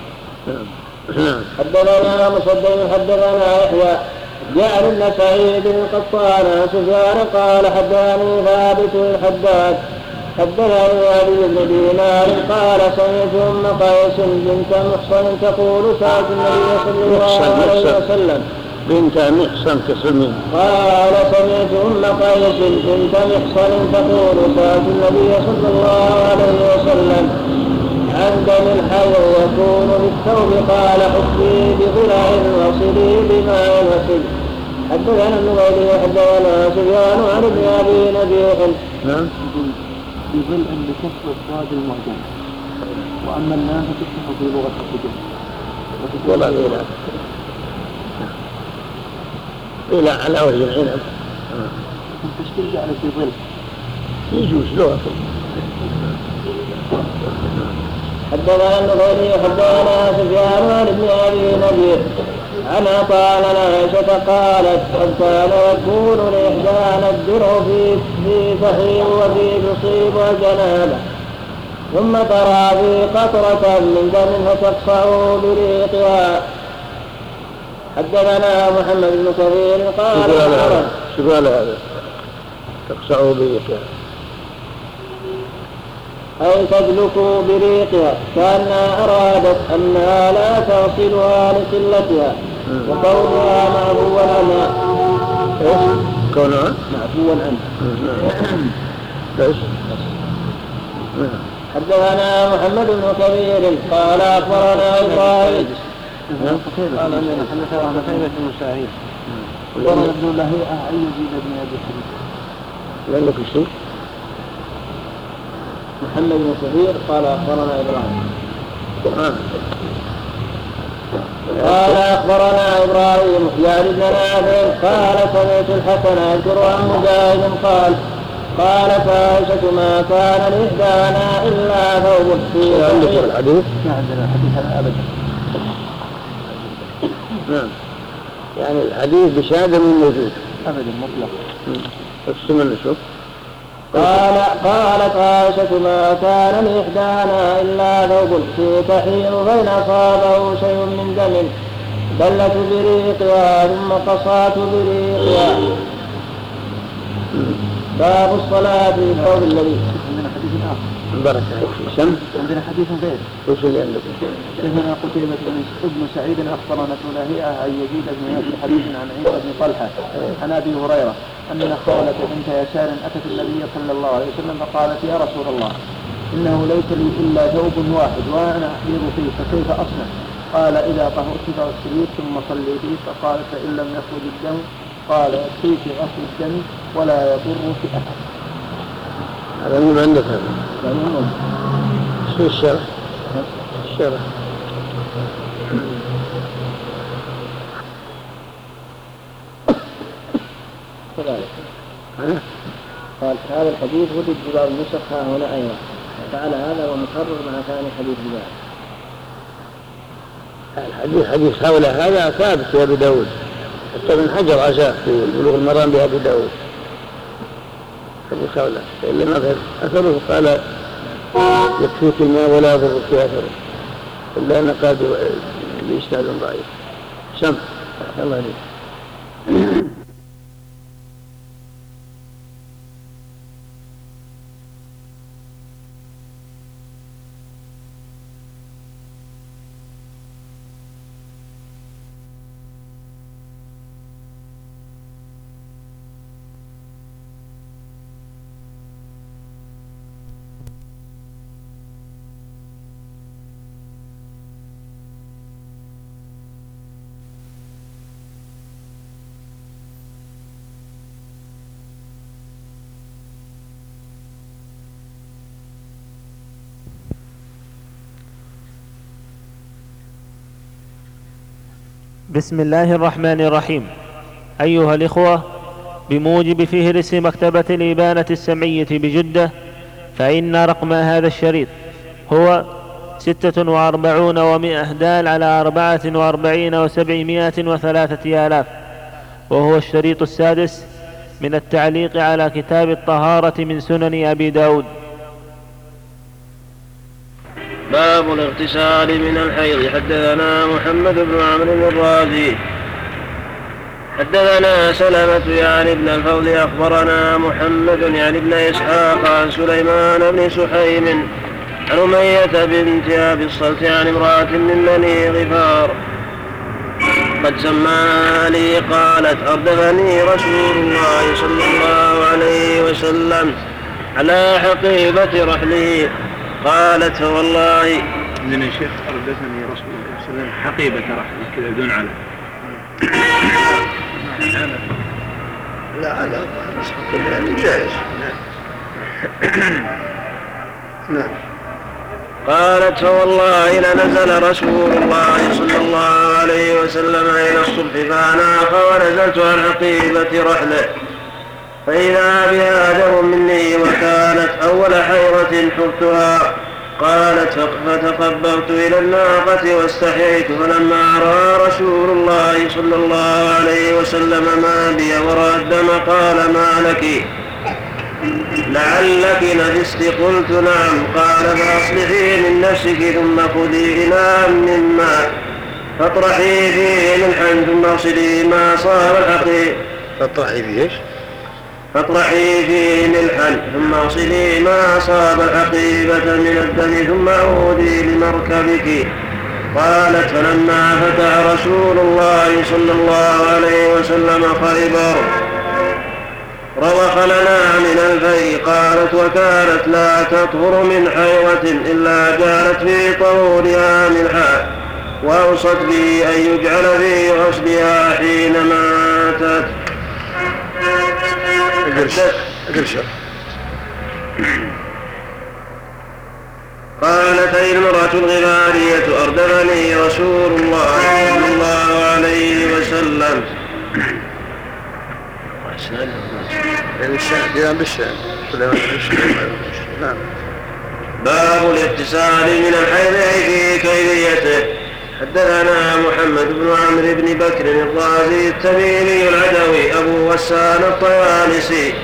حدثنا مسدد حدثنا يحيى جاء بن سعيد القطان سفيان قال حدثني ثابت الحداد حدثني أبي بن دينار قال سمعت أم قيس بنت محصن تقول سألت النبي صلى الله عليه وسلم بنت محصن تسلمين قال سمعت أم قيس بنت محصن تقول سألت النبي صلى الله عليه وسلم عن دم الحيض يكون بالثوب قال حطي بضلع وصلي بماء وسل. حدثنا النبيل حدثنا سفيان عن ابن أبي نبيح نعم بضلع بكسر الصاد المعجم وأما الناس تفتح في لغة الكتب ولا ضلع ضلع على وجه العنب تشتري على في ظل يجوز لغة. حدثنا النبيل حدثنا سفيان عن ابن أبي نبيح عن عطاء عائشة قالت قد كان يكون لإحدانا الدرع في في فحيم وفي تصيب الجنابة ثم ترى في قطرة من دم فتقصع بريقها. حدثنا محمد بن كثير قال شو قال هذا تقصع بريقها أي تدلك بريقها كأنها أرادت أنها لا تصلها لقلتها وكونها معفوا عنها. كونها معفوا عنها. ليش؟ حدثنا محمد بن كبير قال أخبرنا إبراهيم قال أن حدثنا قتيبة بن سعيد قال ابن لهيعة عن يزيد بن أبي حبيب لأنك شيء محمد بن كثير قال أخبرنا إبراهيم قال أخبرنا إبراهيم يعني ابن نافع قال سمعت الحسن يذكر عن مجاهد قال قالت عائشة ما كان لإحدانا إلا ثوب فيه. عندك الحديث؟ ما عندنا الحديث هذا أبدا. نعم يعني الحديث بشهادة من موجود أبدا مطلق. اقسم شوف قال قالت عائشة ما كان لإحدانا إلا ثوب في تحين فإن أصابه شيء من دم بلت بريقها ثم قصات بريقها. باب الصلاة في الثوب الذي عندنا حديث آخر بركة. سم عندنا حديث غير. وش اللي عندكم؟ حدثنا قتيبة بن سعيد أخبرنا ثلاثية عن يزيد بن يحيى حديث عن عيسى بن طلحة عن أبي هريرة أن خولة بنت يسار أتت النبي صلى الله عليه وسلم فقالت يا رسول الله إنه ليس لي إلا ثوب واحد وأنا أحيض فيه فكيف أصنع؟ قال إذا طهرت فاغسليه ثم صلي فيه. فقال فإن لم يخرج الدم قال يكفيك غسل الدم ولا يضر في أحد. هذا مو عندك هذا؟ شو الشرح؟ الشرح كذلك قال هذا الحديث وجد في بعض النسخ ها هنا أيضا فعلى هذا ومكرر مع ثاني حديث بذلك. الحديث حديث حول هذا ثابت في أبي داود، حتى ابن حجر عزاه في بلوغ المرام بأبي داود حديث حوله، فإن لم أظهر أثره قال يكفيك الماء ولا يضر في أثره إلا أن قال بإسناد ضعيف. سم الله عليك. بسم الله الرحمن الرحيم. أيها الإخوة، بموجب فهرس مكتبة الإبانة السمعية بجدة فإن رقم هذا الشريط هو ستة وأربعون ومائة دال على أربعة وأربعين وسبعمائة وثلاثة آلاف، وهو الشريط السادس من التعليق على كتاب الطهارة من سنن أبي داود. باب الاغتسال من الحيض. حدثنا محمد بن عمرو الرازي حدثنا سلمة يعني ابن الفضل أخبرنا محمد يعني ابن إسحاق عن سليمان بن سحيم عن أمية بنت أبي الصلت عن امرأة من بني غفار قد سماها لي قالت أردفني رسول الله صلى الله عليه وسلم على حقيبة رحله. قالت فوالله عندنا شيخ أردفني رسول الله صلى الله عليه وسلم حقيبة رحله كذا بدون علم. لا على يعني جائز. نعم. قالت فوالله لنزل رسول الله صلى الله عليه وسلم إلى الصبح فأناخ ونزلت عن حقيبة رحله فإذا بها دم مني وكانت أول حيرة حبتها. قالت فتقبلت إلى الناقة واستحييت فلما رأى رسول الله صلى الله عليه وسلم ما بي ورأى الدم قال ما لك لعلك نفست؟ قلت نعم. قال فأصلحي من نفسك ثم خذي إناء من ماء فاطرحي فيه ملحا ثم اغسلي ما صار الحقيق فاطرحي فيه ايش؟ فاطرحي فيه ملحا ثم اغسلي ما أصاب الحقيبة من الدم ثم عودي لمركبك. قالت فلما فتح رسول الله صلى الله عليه وسلم خيبر روخ لنا من الفيء. قالت وكانت لا تطهر من حيضة إلا جعلت في طهورها ملحا وأوصت به أن يجعل في غسلها حين ماتت. قالت أي المرأة الغفارية أردفني رسول الله صلى الله عليه وسلم. باب الاغتسال من الحيض في كيفيته. حدثنا محمد بن عمرو بن بكر الرازي التميمي العدوي أبو غسان الطيالسي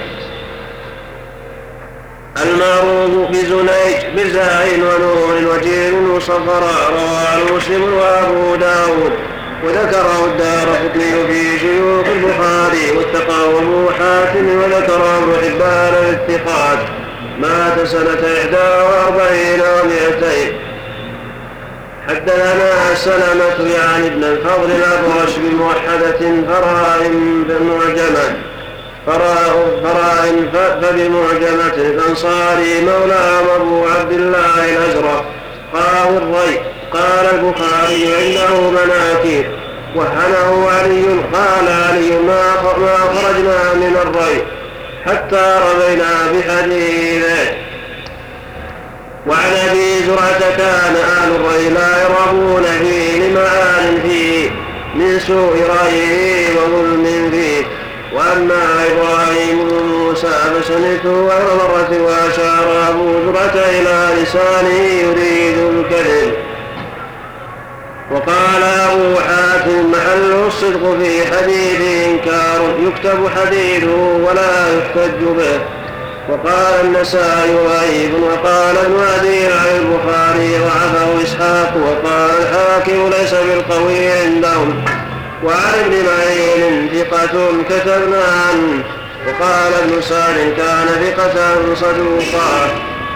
المعروف بزنيج بزاء ونون وجيم وصفراء. رواه مسلم وأبو داود وذكره الدارقطني في شيوخ البخاري واتقاه أبو حاتم وذكره ابن حبان الثقات مات سنة إحدى وأربعين ومئتين. حدثنا سلمة يعني ابن الفضل الأبرش بموحدة فراء بمعجمة فراء فبمعجمة الأنصاري مولاهم أبو عبد الله الأزرق قال الري. قال البخاري عنده مناكير وهنه علي. قال علي ما خرجنا من الري حتى رمينا بحديثه. وعن ابي زرعه كان اهل الري لا يرغبون فيه لمعان فيه من سوء رايه وظلم فيه. واما ابراهيم بن موسى فسمعته غير مره واشار ابو زرعه الى لسانه يريد الكذب. وقال أبو حاتم محل الصدق في حديث إنكار يكتب حديثه ولا يحتج به. وقال النسائي غريب. وقال ابن عدي عن البخاري ضعفه إسحاق. وقال الحاكم ليس بالقوي عندهم. وعن ابن معين ثقة كتبنا عنه. وقال ابن سعد كان ثقة صدوقا.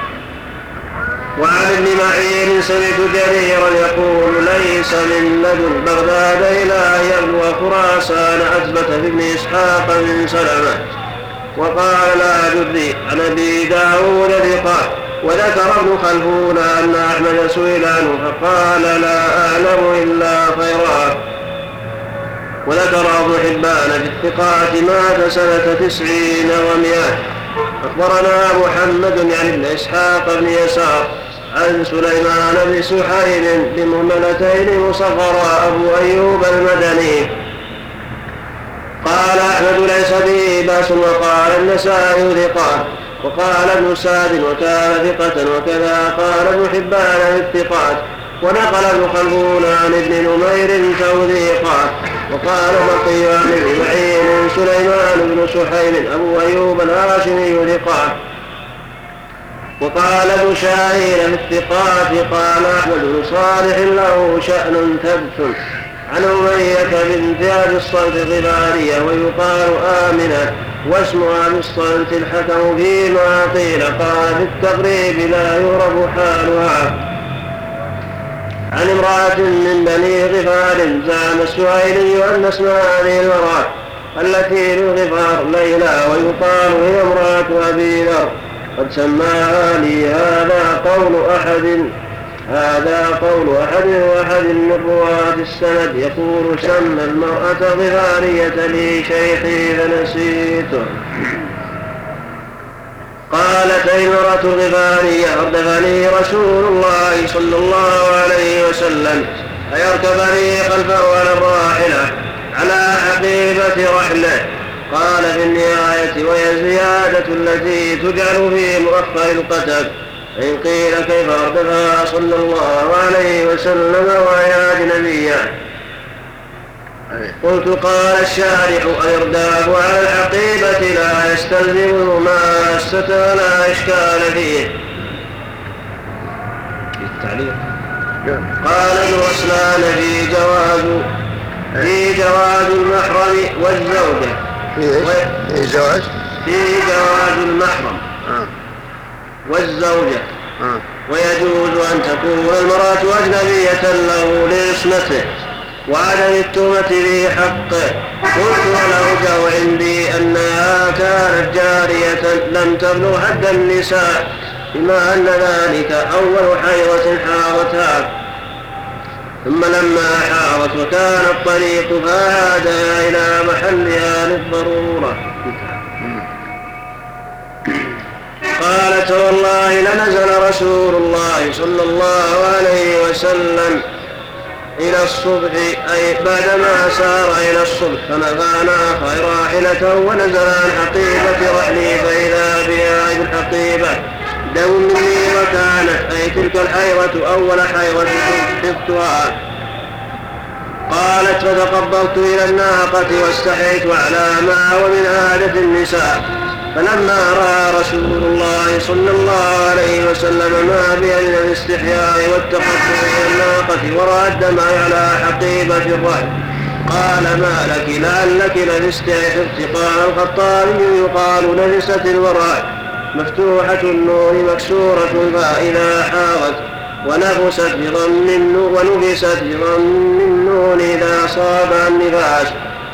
وعن ابن معين سمعت جريرا يقول ليس من لدن بغداد إلى يبلغ خراسان أثبت في ابن إسحاق من سلمة. وقال لا جدي عن أبي داود ثقة. وذكر ابن خلفون أن أحمد سئل عنه فقال لا أعلم إلا خيرا. وذكر ابن حبان في الثقات مات سنة تسعين ومئة. أخبرنا محمد يعني ابن إسحاق بن يسار عن سليمان بن سحيم بمهملتين مصغرا أبو أيوب المدني قال أحمد ليس به بأس. وقال النسائي ثقة. وقال ابن سعد وكان ثقة. وكذا قال ابن حبان في الثقات. ونقل ابن خلفون عن ابن نمير توثيقا. وقال بقي عن ابن معين سليمان بن سحيم أبو أيوب الهاشمي ثقة. وقال ابن شاهين في الثقات قال أحمد بن صالح له شأن ثبت عن أمية بنت أبي الصلت الغفارية ويقال آمنة واسمها بالصلت الحكم فيما قيل. قال في التقريب لا يعرف حالها. عن امرأة من بني غفار زعم السهيلي أن اسم هذه المرأة التي للغفار ليلى ويقال هي امرأة أبي ذر قد سماها لي. هذا قول أحد هذا قول أحد وأحد من رواة السند يقول سمى المرأة غفارية لي شيخي فنسيته. قالت المرأة الغفارية أردفني رسول الله صلى الله عليه وسلم أيركبني خلفه على الراحلة على حقيبة رحله. قال في النهاية وهي الزيادة التي تجعل في مؤخر القتل. إن قيل كيف أردفها صلى الله عليه وسلم وهي أجنبية؟ قلت قال الشارح الإرداف على الحقيبة لا يستلزم المماسة ولا إشكال فيه. قال ابن رسلان في جواز في جواز المحرم والزوجة في جواز في جواز المحرم والزوجة ويجوز أن تكون المرأة أجنبية له لعصمته وعدم التهمة في حقه. قلت والأرجح عندي أنها كانت جارية لم تبلغ حد النساء بما أن ذلك أول حيضة حاضتها ثم لما حاضت وكان الطريق فهادها إلى محلها للضرورة. قالت والله لنزل رسول الله صلى الله عليه وسلم إلى الصبح أي بعدما سار إلى الصبح فنفعنا خير راحلته ونزل عن حقيبة رحلي فإذا بها بالحقيبة دم مني وكانت أي تلك الحيضة أول حيضة حفظتها. قالت فتقبلت إلى الناقة واستحيت على ما ومن عادة النساء. فلما رأى رسول الله صلى الله عليه وسلم ما بها من الاستحياء والتقبل إلى الناقة ورأى الدم على حقيبة الرحل قال ما لك لعلك لبست حفظت. قال الخطابي يقال لبست الوراء مفتوحة النون مكسورة الباء إذا حاضت ونفست بضم النون ونفست بضم النون إذا صاب النفاس.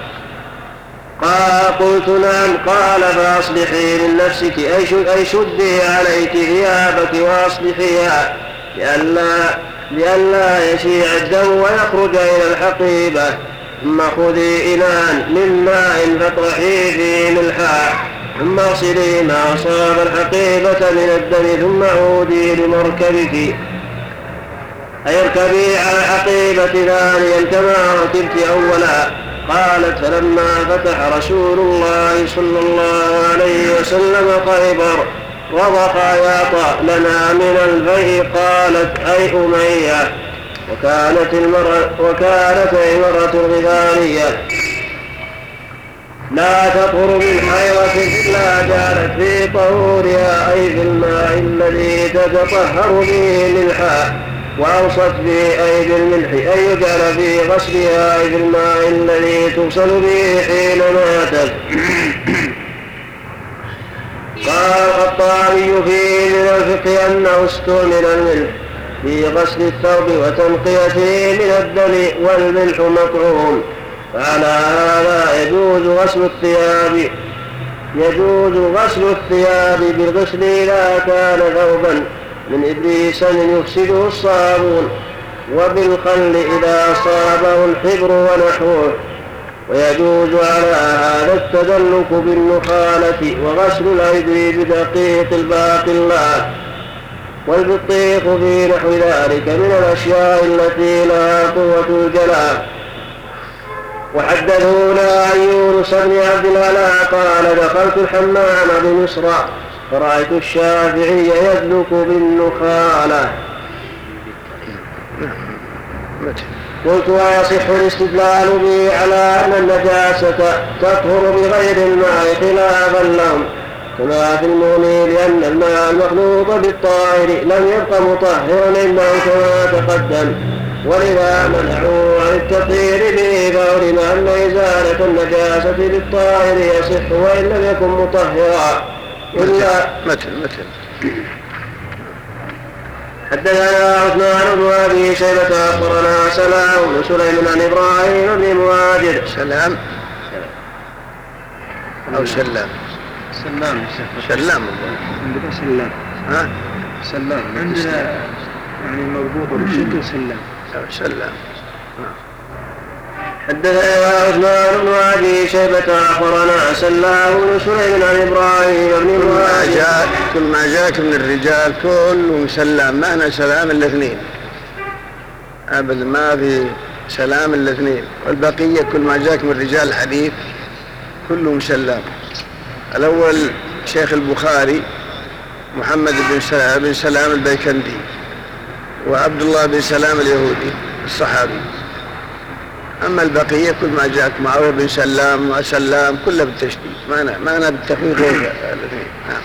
قال قلت نعم. قال فأصلحي من نفسك أي شدي عليك ثيابك وأصلحيها لئلا لئلا يشيع الدم ويخرج إلى الحقيبة، ثم خذي إناء من ماء فاطرحي فيه ملحا ثم اغسلي ما أصاب الحقيبة من الدم ثم عودي لمركبك أي اركبي على الحقيبة ثانيا كما ركبت أولا. قالت فلما فتح رسول الله صلى الله عليه وسلم خيبر وضح يعطى لنا من البيع قالت أي أمية. وكانت المرأة, وكانت المرأة الغفارية لا تطهر من حيضة إلا جعلت في طهورها أي في الماء الذي تتطهر به ملحا، وأوصت به أي بالملح أي يجعل في غسلها أي في الماء الذي تغسل به حين ماتت. قال الخطابي فيه من الفقه أنه استعمل الملح في غسل الثوب وتنقيته من الدم والملح مطعوم، فعلى هذا يجوز غسل الثياب يجوز غسل الثياب بالغسل إذا كان ثوبا من إبليس يفسده الصابون، وبالخل إذا أصابه الحبر ونحوه. ويجوز على هذا التدلك بالنخالة وغسل الأيدي بدقيق الباقلات والبطيخ في نحو ذلك من الأشياء التي لها قوة الجلاء. وحدثونا عن يونس بن عبد العلاء قال دخلت الحمام بمصر فرأيت الشافعي يدلك بالنخالة. قلت ويصح الاستدلال به على أن النجاسة تطهر بغير الماء خلافا لهم كما في المغني، لأن الماء المخلوط بالطاهر لم يبق مطهرا إلا كما تقدم، ولذا منعوا عن التطهير به، فعلم أن إزالة النجاسة بالطاهر يصح وإن لم يكن مطهرا إلا مثل مثل حدثنا عثمان بن أبي شيبة أخبرنا سلام بن سليم عن إبراهيم بن مهاجر. سلام أو سلام سلام سلام عندنا سلام ها سلام عندنا يعني مربوطة بشكل سلام سلام. حدثنا عثمان بن أبي شيبة أخبرنا سلام بن سليم عن إبراهيم بن مهاجر. كل ما جاك من الرجال كلهم سلام، ما أنا سلام الاثنين أبدا، ما في سلام الاثنين، والبقية كل ما جاك من رجال الحديث كلهم سلام. الأول شيخ البخاري محمد بن سلام, بن سلام البيكندي، وعبد الله بن سلام اليهودي الصحابي. أما البقية كل ما جاءك معاوية بن سلام وسلام كله بالتشديد، ما أنا ما أنا بالتخفيف غير الاثنين. نعم.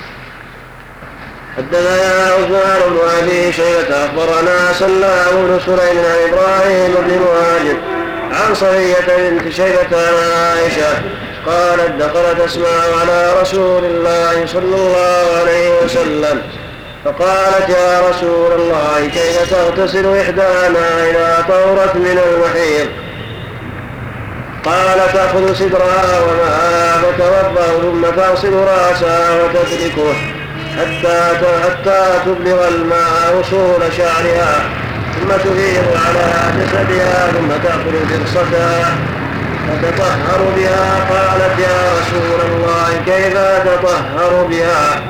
حدثنا عثمان بن أبي شيبة أخبرنا سلام بن سليم عن إبراهيم بن مهاجر عن صفية بنت شيبة عن عائشة قالت دخلت أسماء على رسول الله صلى الله عليه وسلم فقالت يا رسول الله كيف تغتسل إحدانا إذا طهرت من المحيض؟ قال تأخذ صدرها وماءها فتوضأ ثم تغسل رأسها وتتركه حتى حتى تبلغ الماء وصول شعرها ثم تفيض على جسدها ثم تأخذ فرصتها فتطهر بها. قالت يا رسول الله كيف تطهر بها؟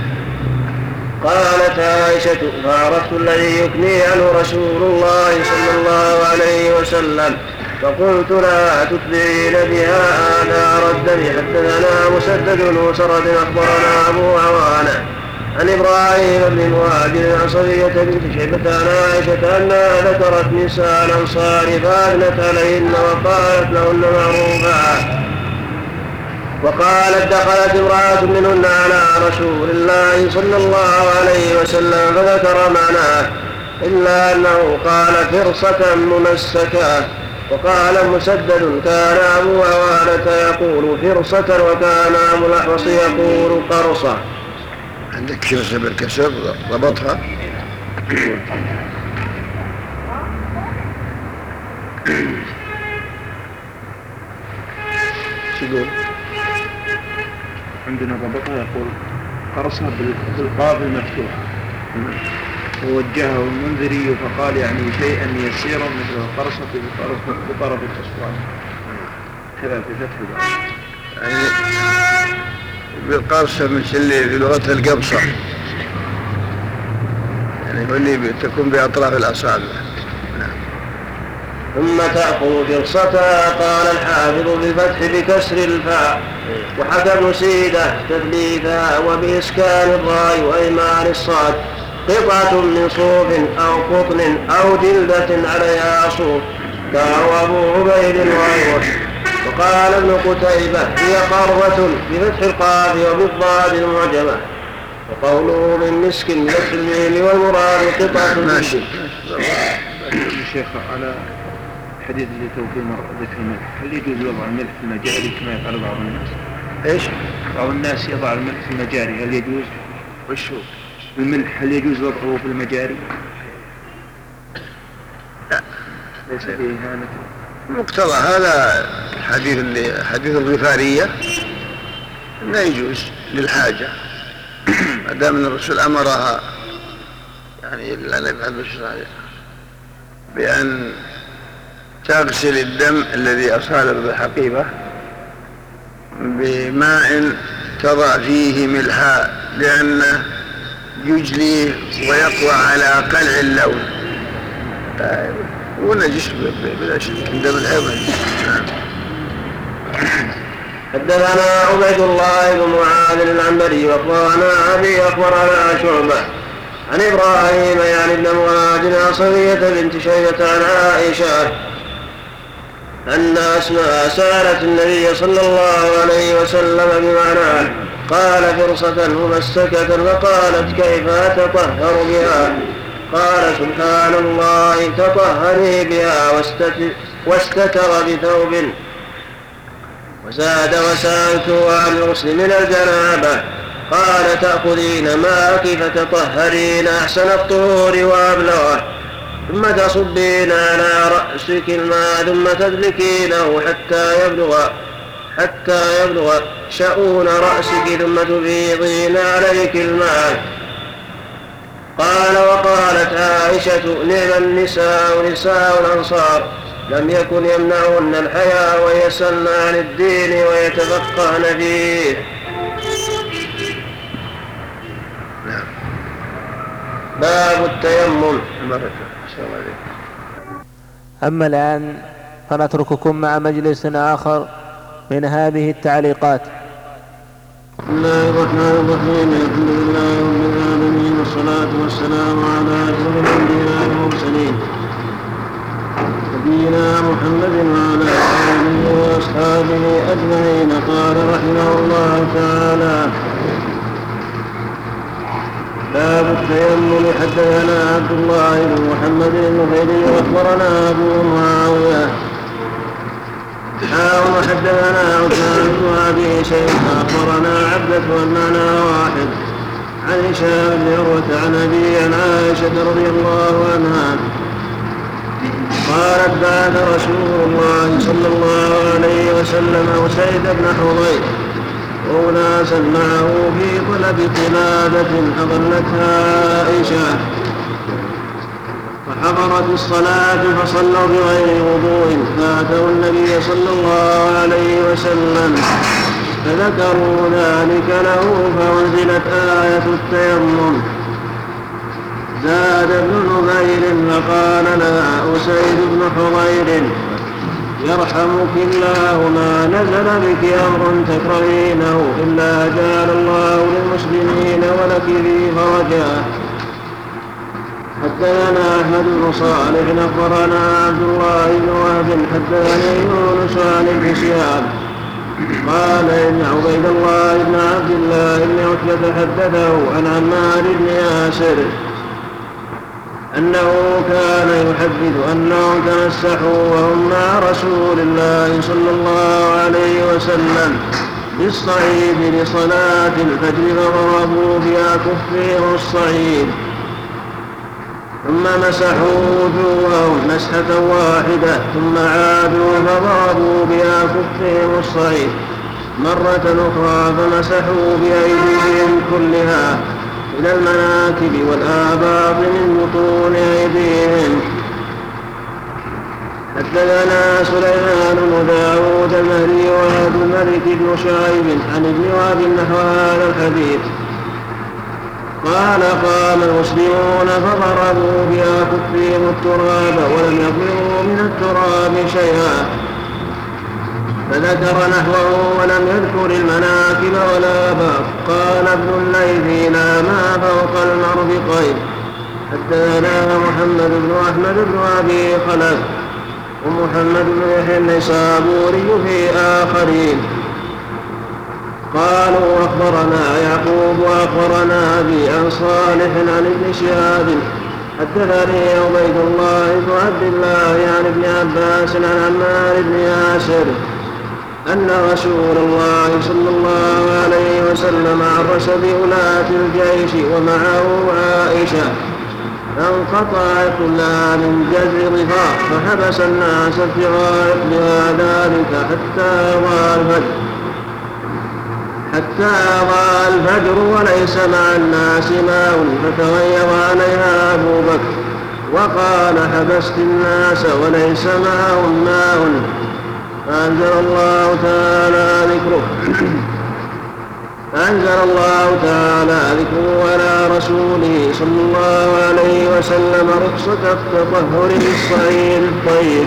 قالت عائشة فعرفت الذي يكني عنه رسول الله صلى الله عليه وسلم فقلت لا تتبعين بها آثار الدم. حدثنا مسدد وسرد أخبرنا أبو عوانة عن إبراهيم بن مهاجر عن صفية بنت شيبة عن عائشة أنها ذكرت نساء الأنصار فأثنت عليهن وقالت لهن معروفات، وقالت دخلت امرأة منهن على رسول الله صلى الله عليه وسلم فذكر معناه إلا أنه قال فرصة ممسكة. وقال مسدد كان أبو عوانة يقول فرصة وكان أبو الأحوص يقول قرصة. عندك فرصة بالكسر ضبطها. يقول عندنا ضبطها يقول قرصها بالقاف المفتوح ووجهه المنذري فقال يعني شيئا يسيرا مثل قرصة بطرف الأصبع كذا في فتح الباب يعني بالقرصة مثل اللي في لغة القبصة يعني اللي تكون بأطراف الأصابع. ثم تأخذ فرصتها. قال الحافظ بالفتح بكسر الفاء وحكى ابن سيدة تثليثها وبإسكان الراء وإيمان الصاد قطعة من صوف أو قطن أو جلدة عليها صوف قال أبو عبيد وغيره. وقال ابن قتيبة هي قربة بفتح القاف وبالضاد المعجمة وقوله من مسك بفتح الميم والمراد قطعة ماشي. الشيخ على حديث اللي توفي ذكر الملح هل يجوز وضع الملح في المجاري كما يفعل بعض الناس؟ ايش؟ بعض الناس يضع الملح في المجاري هل يجوز؟ وشو؟ الملح هل يجوز وضعه في المجاري؟ لا ليس فيه إهانة. مقتضى هذا حديث اللي حديث الغفارية لا يجوز للحاجة ما دام ان الرسول امرها يعني النبي محمد صلى الله عليه وسلم بأن تغسل الدم الذي أصاب بالحقيبة بماء تضع فيه ملحا لأنه يجلي ويقوى على قلع اللون ونجس بلا شك دم الحيض نجس. حدثنا عبيد الله بن معاذ العنبري واخبرنا ابي اخبرنا شعبة عن ابراهيم يعني ابن مهاجر صفية بنت شيبة عن عائشة ان اسماء سالت النبي صلى الله عليه وسلم بمعناه قال فرصة ممسكة فقالت كيف اتطهر بها قال سبحان الله تطهري بها واستتر بثوب وزاد وسألته عن الغسل من الجنابة قال تأخذين ماءك فتطهرين أحسن الطهور وأبلغه ثم تصبين على رأسك الماء ثم تدلكينه حتى يبلغ حتى يبلغ شؤون رأسك ثم تفيضين عليك الماء. قال وقالت عائشة نعم النساء نساء الأنصار لم يكن يمنعهن الحياء ويسألن عن الدين ويتفقهن فيه. باب التيمم. أما الآن فنترككم مع مجلس آخر من هذه التعليقات. بسم الله الرحمن الرحيم الحمد لله رب العالمين والصلاة والسلام على أشرف الأنبياء والمرسلين نبينا محمد وعلى آله وأصحابه أجمعين. قال رحمه الله تعالى باب التيمم. حدثنا عبد الله بن محمد النفيلي واخبرنا أبو معاوية حاول حدثنا عثمان بن أبي شيبة أخبرنا عبدة والمعنى واحد عن هشام بن عروة عن أبي عن عائشة رضي الله عنها قالت بعث رسول الله صلى الله عليه وسلم أسيد بن حضير وأناسا معه في طلب قلادة أضلتها عائشة فحضرت الصلاة فصلوا بغير وضوء فأتوا النبي صلى الله عليه وسلم فذكروا ذلك له فأنزلت آية التيمم. زاد ابن نمير فقال لها أسيد بن حضير يرحمك الله ما نزل بك أمر تكرهينه إلا جعل الله للمسلمين ولك في فرجا. حدثنا أحمد بن صالح أخبرنا عبد الله بن وهب حدثني يونس عن ابن شهاب قال إن عبيد الله بن عبد الله بن عتبة حدثه عن عمار بن ياسر أنه كان يحدث أنهم تمسحوا وهم مع رسول الله صلى الله عليه وسلم بالصعيد لصلاة الفجر فضربوا بها كفهم الصعيد ثم مسحوا وجوههم مسحة واحدة ثم عادوا فضربوا بها كفهم الصعيد مرة أخرى فمسحوا بأيديهم كلها إلى المناكب والآباط من بطون أيديهم. حدثنا سليمان بن داود المهري وعبد الملك بن شعيب عن ابن وهب نحو هذا الحديث قال قام المسلمون فضربوا بها كفهم التراب ولم يضربوا من التراب شيئا فذكر نحوه ولم يذكر المناكب ولا باب. قال ابن الليث لا ما فوق المرفقين. حدثنا محمد بن أحمد بن أبي خلف ومحمد بن يحيى النيسابوري في آخرين قالوا أخبرنا يعقوب وأخبرنا أبي عن صالح عن ابن شهاب حدثني عبيد الله بن عبد الله عن ابن عباس عن عمار بن ياسر أن رسول الله صلى الله عليه وسلم عرس بولاة الجيش ومعه عائشة فانقطع كلها من جزر ظفار فحبس الناس ابتغاء ذلك حتى ضاع الفجر حتى ضاع الفجر وليس مع الناس ماء فتغيظ عليها أبو بكر وقال حبست الناس وليس معهم ماء فأنزل الله تعالى ذكره فأنزل الله تعالى ذكره على رسوله صلى الله عليه وسلم رخصة التطهر بالصعيد الطيب.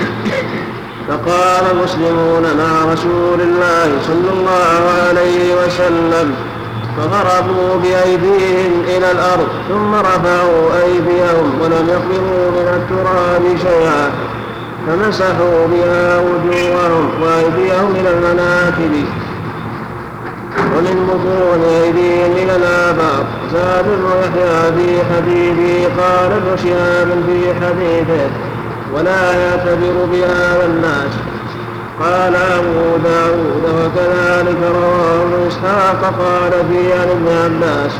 فقال المسلمون مع رسول الله صلى الله عليه وسلم فضربوا بأيديهم إلى الأرض ثم رفعوا أيديهم ولم يقبلوا من التراب شيئا فمسحوا بها وجوههم وأيديهم إلى المناكب ومن بطون أيديهم إلى الآباط. زاد ابن يحيى في حديثه قال ابن شهاب في حديثه ولا يعتبر بهذا الناس. قال أبو داود وكذلك رواه ابن إسحاق قال فيه عن ابن عباس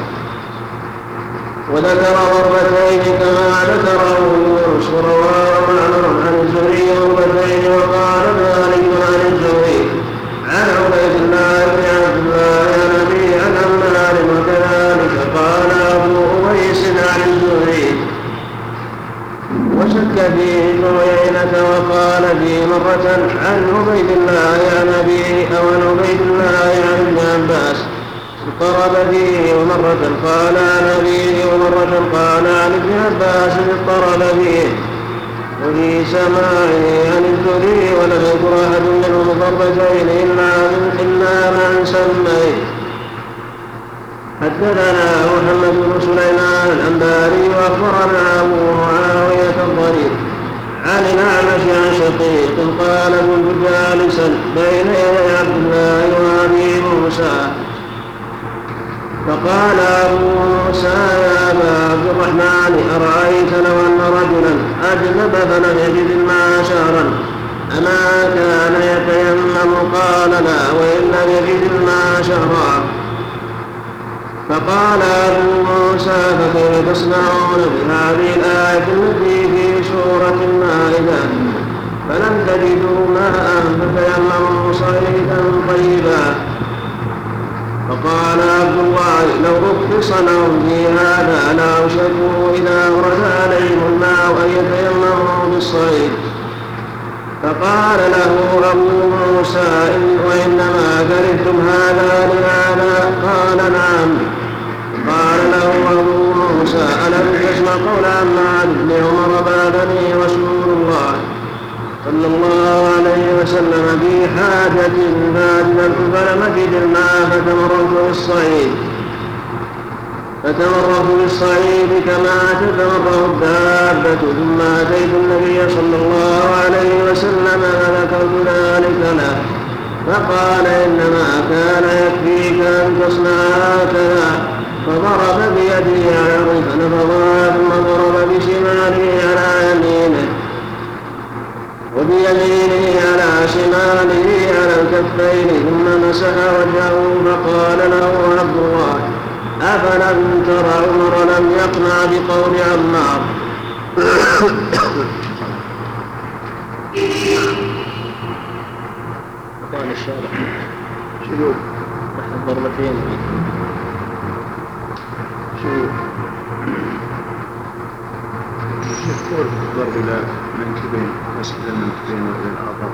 وذكر ضربتين كما ذكره يونس ورواه معمر عن الزهري ضربتين وقال مالك عن الزهري عن عبيد الله بن عبد الله عن أبي عن عمار وكذلك قال أبو أويس عن الزهري وشك فيه ابن عيينة وقال فيه مرة عن عبيد الله عن أبيه أو عن عبيد الله عن ابن عباس اضطرب فيه ومرة قال عن أبيه ومرة قال عن ابن عباس اضطرب فيه وفي سماعه عن الزهري ولم يذكر أحد منهم ضربتين إلا إلا من سميه. حدثنا محمد بن سليمان الأنباري وأخبرنا أبو معاوية الضرير عن الأعمش عن شقيق قال كنت جالسا بين يدي عبد الله وأبي موسى فقال أبو موسى يا أبا عبد الرحمن أرأيت لو أن رجلا أجنب فلم يجد الماء شهرا أما كان يتيمم؟ قال لا وإن لم يجد الماء شهرا. فقال أبو موسى فكيف تصنعون بهذه الآية التي في سورة المائدة فلم تجدوا ماء فتيمموا صعيدا طيبا؟ فقال عبد الله لو رخص لهم في هذا لأوشكوا إذا ورد عليهم الماء أن يتيمموا بالصعيد. فقال له أبو موسى إن وإنما كرهتم هذا لهذا؟ قال نعم. قال له أبو موسى ألم تسمع قول عمار بن عمر بعثني رسول الله صلى الله عليه وسلم في حاجة فاجلت فلم أجد الماء فتمررت بالصعيد فتمررت بالصعيد كما تتمرر الدابة ثم أتيت النبي صلى الله عليه وسلم فذكرت ذلك له فقال إنما كان يكفيك أن تصنع هكذا فضرب بيده على الركن فنفضها ثم ضرب بشماله على يمينه وبيمينه على شماله على الكفين ثم مسح اختار عمر لم يقنع بقول عمار. قال الشارع شنو؟ تحت الضربتين. شنو؟ الشكور ضرب إلى منكبين، مسك إلى المنكبين وإلى الأعضاء.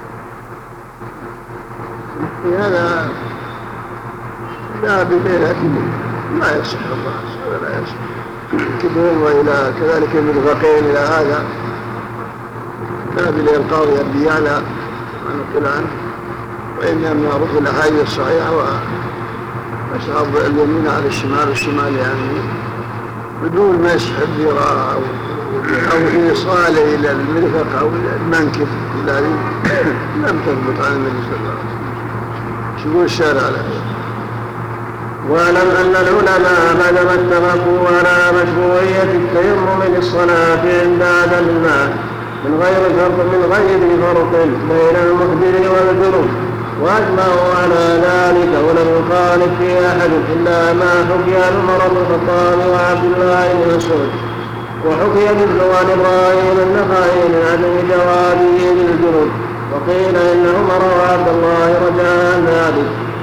هذا لا بغير ما يصح الرأس ولا يصح كبرين وإلى كذلك المرفقين إلى هذا لا بغير القاضي أبي يعلى ما نقول عنه، وإنما رفض الأحاديث الصحيحة وأشعب اليمين على الشمال والشمال يعني بدون مسح الذراع أو أو إيصاله إلى المرفق أو إلى المنكب الذي لم تثبت عن النبي صلى الله عليه وسلم. شو يقول الشارع على هذا؟ واعلم أن العلماء بعدما اتفقوا على مشروعية التيمم للصلاة عند عدم الماء من غير فرق من غير فرق بين المحدث والجنوب، وأجمعوا على ذلك ولم يخالف في أحد إلا ما حكي عن عمر بن الخطاب وعبد الله بن مسعود، وحكي مثل عن إبراهيم النخعي من عدم جوازه للجنوب، وقيل إن عمر وعبد الله رجعا عن ذلك.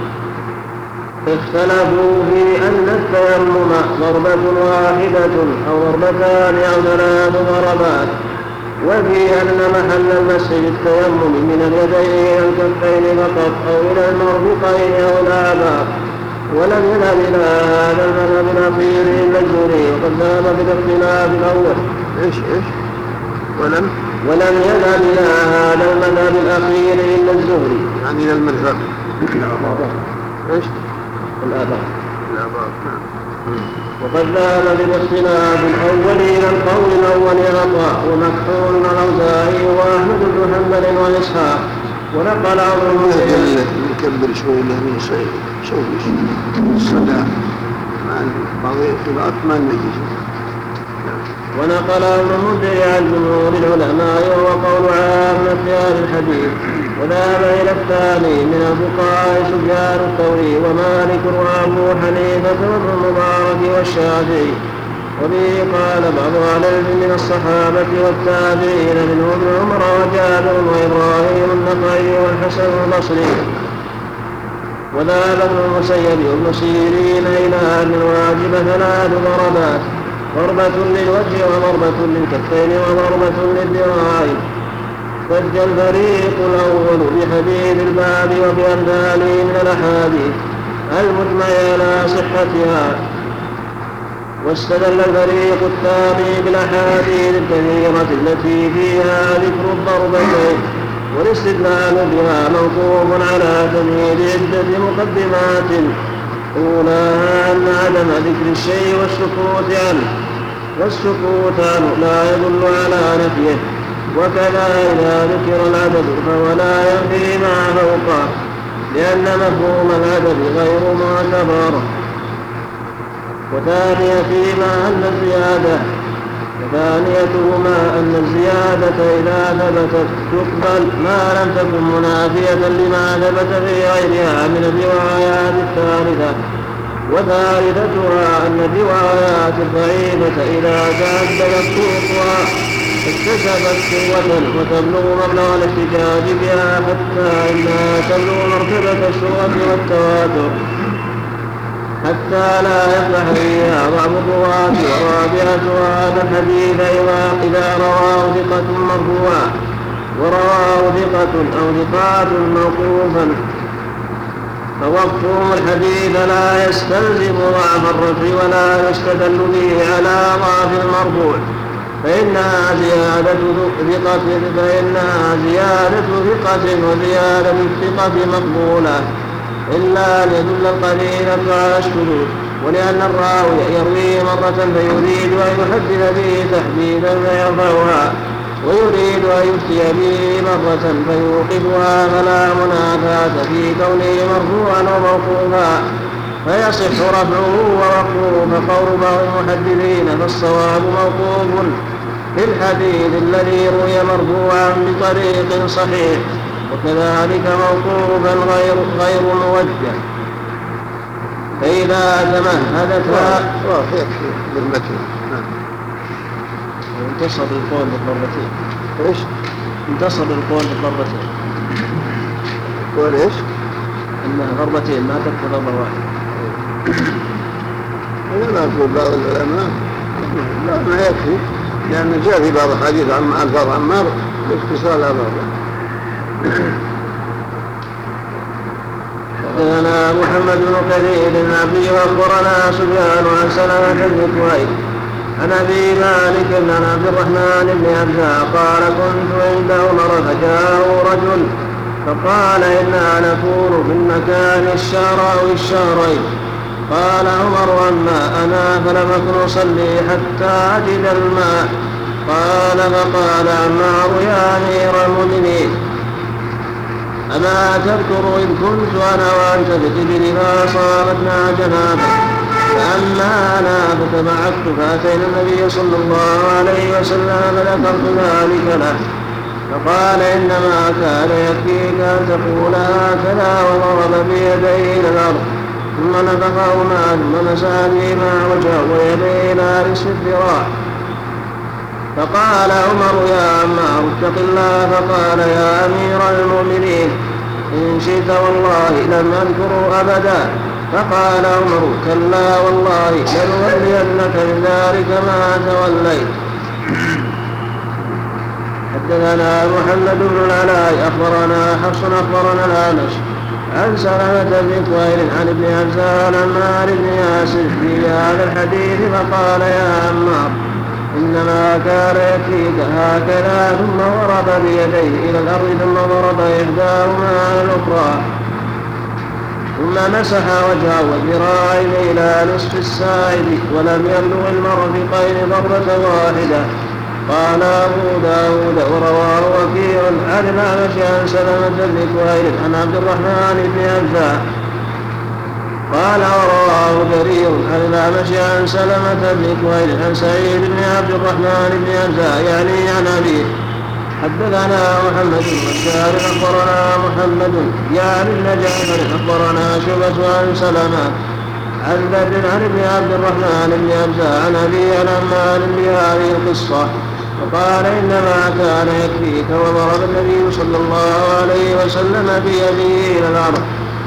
اختلفوا في أن التيمم ضربة واحدة أو ضربتان أو ثلاث ضربات، وفي أن محل المسح بالتيمم من اليدين إلى الكفين فقط أو إلى المرفقين أو الأعضاء، ولم يذهب إلى هذا المذهب الأخير إلا الزهري، وقد ذهب بالاختلاف الأول. إيش إيش؟ ولم ولم يذهب إلى هذا المذهب الأخير إلا الزهري، يعني إلى المرفق. إيش؟ الآباء. الآباء. وقد ذهب بالاختلاف الأول إلى القول الأول عطاء ومكحول الأوزاعي وأحمد بن حنبل وإسحاق، ونقل عمرو بن نكبر شوي له من شيء شوي الصلاة مع الطريق ما نجي. ونقل ابن المنذر عن جمهور العلماء وهو قول عامة أهل الحديث، وذهب إلى الثاني من الفقهاء سفيان الثوري ومالك وأبو حنيفة وابن المبارك والشافعي، وبه قال بعض أهل العلم من الصحابة والتابعين منهم ابن عمر وجابر وإبراهيم النخعي والحسن البصري. وذهب ابن المسيب وابن سيرين إلى أن الواجب ثلاث ضربات، ضربة للوجه وضربة للكفين وضربة للذراعين. فج الفريق الأول بحديث الباب وبأمثاله من الأحاديث المجمع على صحتها، واستدل الفريق الثاني بالأحاديث الكثيرة التي فيها ذكر الضربتين، والاستدلال بها موقوف على تمهيد عدة مقدمات، أولاها أن عدم ذكر الشيء والسكوت عنه والسكوت عنه لا يدل على نفيه، وكذا إذا ذكر العدد فهو لا ينفي ما فوقه لأن مفهوم العدد غير معتبر. وثانيتهما أن الزيادة وثانيتهما أن الزيادة إذا ثبتت تقبل ما لم تكن منافية لما ثبت في غيرها من الروايات الثالثة. وثالثتها أن الروايات الضعيفة إذا تعددت طرقها اكتسبت قوة وتبلغ مبلغ الاحتجاج بها حتى إنها تبلغ مرتبة الشهرة والتواتر، حتى لا يفلح فيها بعض الرواة. ورابعتها أن الحديث إذا رواه ثقة مرفوعا ورواه ثقة أو ثقات موقوفا فوقفهم الحديث لا يستلزم ضعف الرفع ولا يستدل به على ضعف المرفوع، فإنها زيادة ثقة فإنها زيادة ثقة وزيادة الثقة مقبولة إلا أن يدل القرينة على الشذوذ، ولأن الراوي يروي مرة فيريد أن يحدث به تحديدا فيرفعها، ويريد أن يفتي به مرة فيوقفها، فلا منافاة في كونه مرفوعا وموقوفا فيصح رفعه ووقفه. فقول بعض المحدثين فالصواب موقوف في الحديث الذي روي مرفوعا بطريق صحيح، وكذلك موقوفا غير غير موجه. فإذا تمهدتها يكفي بالمتن. انتصر القول بالضربتين. ايش؟ انتصر القول بالضربتين. قول ايش؟ انها ضربتين ما تكفي ضربة واحدة. أنا لا أقول بعض العلماء لا ما يكفي، لأن جاء في بعض الحديث عن ألفاظ عمار باختصار الأضرار. حدثنا محمد بن كثير النبي واخبرنا سفيان عن سلمة بن كويس عن ابي مالك بن عبد الرحمن بن عبد قال كنت عند عمر فجاءه رجل فقال انا نكون في المكان الشهر او الشهرين. قال عمر اما انا فلم اكن اصلي حتى اجد الماء. قال فقال عمار يا امير المؤمنين أما تذكر إذ كنت أنا وأنت في الإبل فأصابتنا جنابة فأما أنا فتبعت فأتينا النبي صلى الله عليه وسلم فذكرت ذلك له فقال إنما كان يكفيك أن تقول هكذا وضرب بيديه إلى الأرض ثم نفخهما ثم مسح بهما وجهه ويديه إلى نصف الذراع. فقال عمر يا عمار اتق الله. فقال يا أمير المؤمنين إن شئت والله لم أذكره أبدا. فقال عمر كلا والله لنولينك من ذلك ما توليت. حدثنا محمد بن العلاء أخبرنا حفص أخبرنا الأعمش عن سلمة بن كويل عن ابن عبزان عن عمار بن ياسر في هذا الحديث فقال يا عمار إنما كان يكفيك هكذا ثم ضرب بيديه إلى الأرض ثم ضرب إحداهما على الأخرى ثم مسح وجهه وذراعين إلى نصف الساعد ولم يبلغ المرفقين ضربة واحدة. قال أبو داود ورواه وكيع عن الأعمش عن سلمة بن كويل عن عبد الرحمن بن عبزة قال ورواه جرير عن الأعمش عن سلمة بن كويل عن سعيد بن عبد الرحمن بن عبزة يعني عن أبيه. حدثنا محمد بن بشار أخبرنا محمد يعني بن جعفر أخبرنا شعبة عن سلمة عن بدر عن ابن عبد الرحمن بن عبزة عن أبيه عن عمار بهذه القصة فقال إنما كان يكفيك وضرب النبي صلى الله عليه وسلم بيده إلى الأرض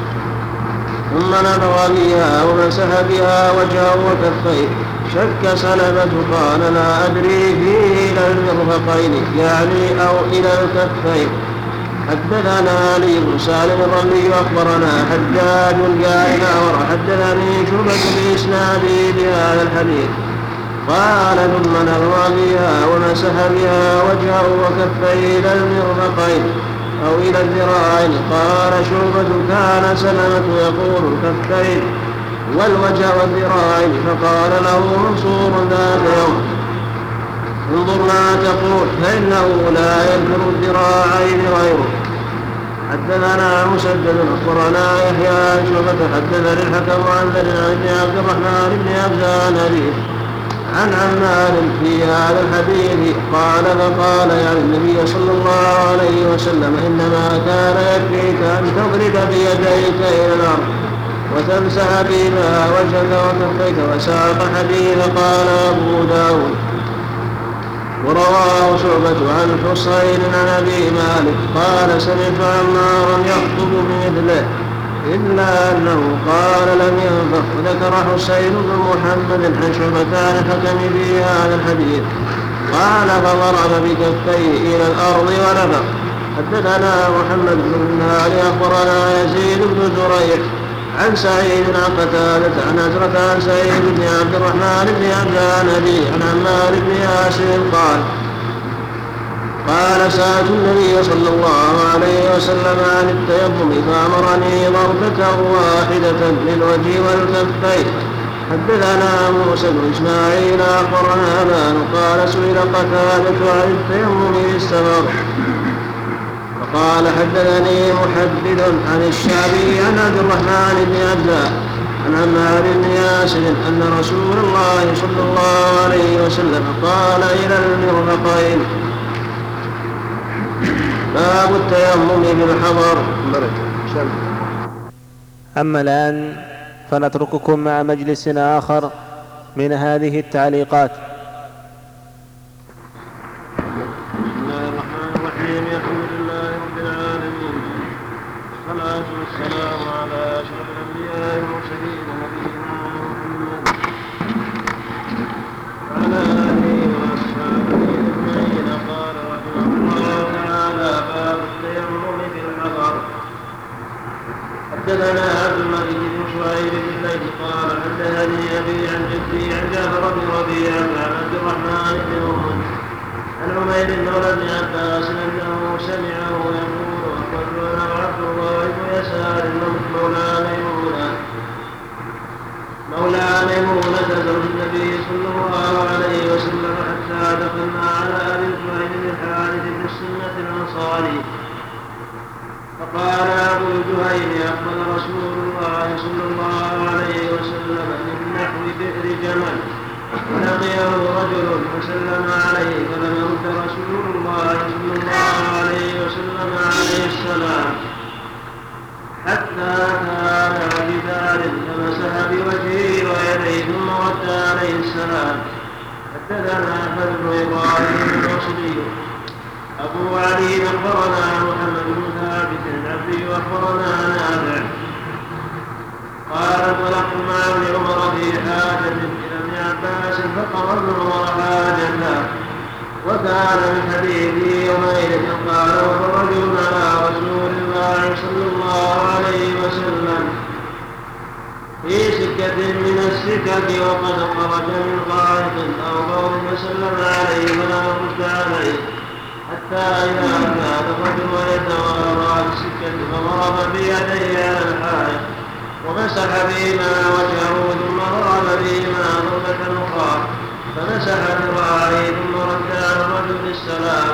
ثم نفخ بها ومسح بها وجهه وكفيه. شك سلمة قال لا أدري فيه إلى المرفقين يعني أو إلى الكفين. حدثنا علي بن سالم الرملي أخبرنا حجاج قال حدثني شعبة بإسناده بهذا الحديث قال ثم نفخ بها ومسح بها وجهه وكفيه إلى المرفقين أو إلى الذراعين. قال شعبة كان سلمة يقول الكفين والوجه والذراعين فقال له منصور ذات يوم انظر ما تقول فإنه لا يذكر الذراعين غيره. حدثنا مسدد أخبرنا يحيى شعبة حدثني الحكم عن ابن عبد الرحمن بن عبزة عن أبيه عن عمار في هذا الحديث قال فقال يعني النبي صلى الله عليه وسلم إنما كان يكفيك أن تضرب بيديك إلى الأرض وتمسح بهما وجهك وكفيك وساق حديث. قال أبو داود ورواه شعبة عن حسين عن أبي مالك قال سمعت عمارا يخطب بمثله إلا أنه قال لم ينفخ. وذكر حسين بن محمد عن شعبة عن الحكم في هذا الحديث قال فضرب بكفيه إلى الأرض ونفخ. حدثنا محمد بن نار أخبرنا يزيد بن زريع عن سعيد عن قتادة عن عزرة عن سعيد بن عبد الرحمن بن عبد النبي عن عمار بن ياسر قال قال سألت النبي صلى الله عليه وسلم عن التيمم فأمرني ضربة واحدة للوجه والكفين. حدثنا موسى بن إسماعيل أخبرنا أبان قال سئل قتادة عن التيمم بالسفر فقال حدثني محدد عن الشعبي عن عبد الرحمن بن عبد عن عمار بن ياسر أن رسول الله صلى الله عليه وسلم قال إلى المرفقين. باب التيمم بالحضر. أما الآن فنترككم مع مجلس آخر من هذه التعليقات. بسم الله الرحمن الرحيم. الحمد لله رب العالمين، والصلاة والسلام على أشرف الأنبياء والمرسلين نبينا محمد وعلى آله وأصحابه أجمعين. قال رحمه الله تعالى: باب التيمم في الحضر. حدثنا عبد الملك بن شعيب بن الليث قال حدثني أبي عن جدي عن جابر بن ربيعة عن عبد الرحمن بن أم عن عمير مولى بن عباس أنه سمعه يقول: أخبرنا عبد الله بن يسار مولى ميمونة مولى ميمونة زوج النبي صلى الله عليه وسلم حتى دخلنا على أبي سعيد بن الحارث بن السنة الأنصاري فقال أبو جهيم: أقبل رسول الله صلى الله عليه وسلم من نحو بئر جمل فلقيه رجل فسلم عليه فلم يرد رسول الله صلى الله عليه وسلم عليه السلام حتى كان بجدار فمسح بوجهه ويديه ثم رد عليه السلام. حدثنا أحمد بن إبراهيم الوصلي أبو علي أخبرنا محمد بن ثابت العبدي أخبرنا نافع قال: انطلقت مع ابن عمر في حاجة إلى ابن عباس فقضى ابن عمر حاجته وكان من حديثه يومئذ قال: وهو رجل على رسول الله صلى الله عليه وسلم في سكة من السكك وقد خرج من غائط أو قوم فسلم عليه فلم يرد عليه حتى إذا كان الرجل يتوارى في السكة فضرب بيديه على الحائط ومسح بهما وجهه ثم ضرب بهما ضربة أخرى فمسح ذراعيه ثم رد على الرجل السلام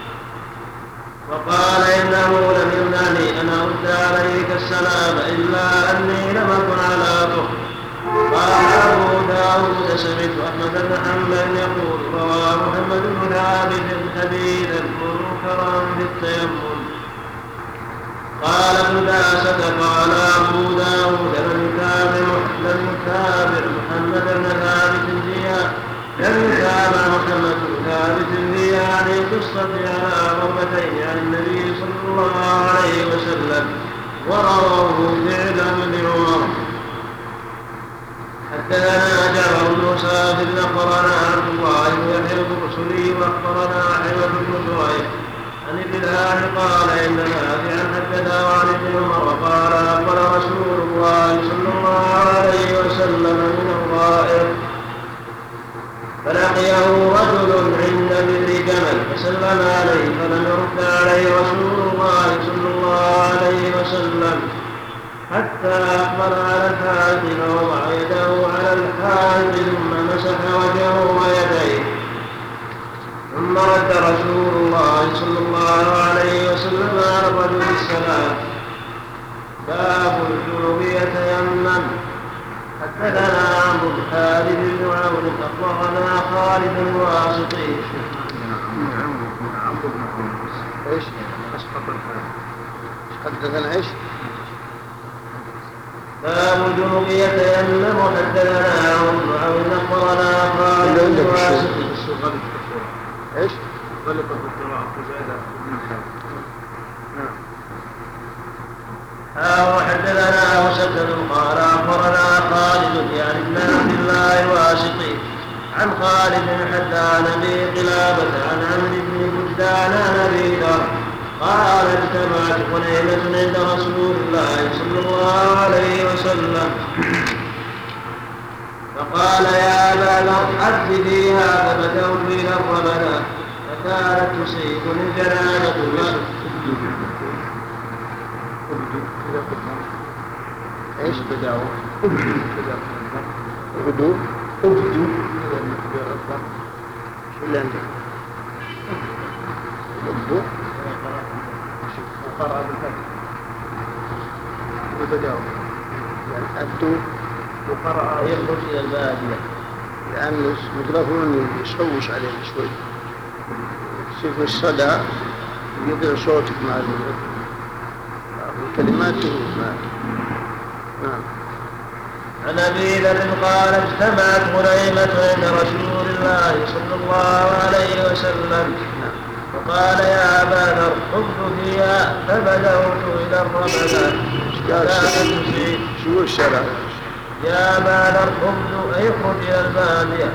وقال: إنه لم يمنعني أن أرد عليك السلام إلا أني لم أكن على طهر. قال أبو داود: سمعت أحمد بن حنبل يقول: روى محمد بن ثابت حديثا منكرا في التيمم. قال ابن باسة: قال أبو داود: لم يتابع محمد بن ثابت فيها لم يتابع محمد بن ثابت فيها عن القصة على ضربتين عن النبي صلى الله عليه وسلم ورواه فعلا لعمر. حدثنا جابر بن مسافر أخبرنا عبد الله بن يحيى البصري وأخبرنا حيوة بن شريح عن ابن الهاد قال: إن نافعا حدثه عن ابن عمر قال: أقبل رسول الله صلى الله عليه وسلم من الغائط فلقيه رجل عند بئر جمل فسلم عليه فلم يرد عليه رسول الله صلى الله عليه وسلم حتى أقبل على الحائط فوضع يده على الحائط ثم مسح وجهه ويديه ثم رد رسول الله صلى الله عليه وسلم على الرجل السلام. باب الجنوب يتيمم. حدثنا عمرو بن خالد بن عون أخبرنا خالد الواسطي ايش؟ حدثنا ايش؟ باب الجنوب يتيمم. حدثنا عمرو بن عون أخبرنا خالد الواسطي ايش؟ غلط في القراءة فزاد وحدثنا مسدد قال أخبرنا خالد يعني ابن عبد الله الواسطي عن خالد حدثنا أبي قلابة عن عمرو بن بلدان عن أبي ذر قال: اجتمعت قليلة عند رسول الله صلى الله عليه وسلم فقال: يا أبا ذر أد فيها فبدأت إلى الرملة فكانت تصيبني الجنابة. ايش بدأوا؟ بدوا أبدوا شو اللي عندك؟ أبدوا وقرأ بالفتح وبدأوا يعني أبدوا وقرأ يخرج إلى البادية لأن الميكروفون يشوش عليه شوي شوف الصدى يضيع صوتك مع الكلمات. نعم. عن ابي ذر قال اجتمعت غنيمة عند رسول الله صلى الله عليه وسلم فقال يا ابا ذر خذ فيها فبدأت الى الرملة شو الشرع؟ يا ابا ذر خذ اي خذ الى البادية.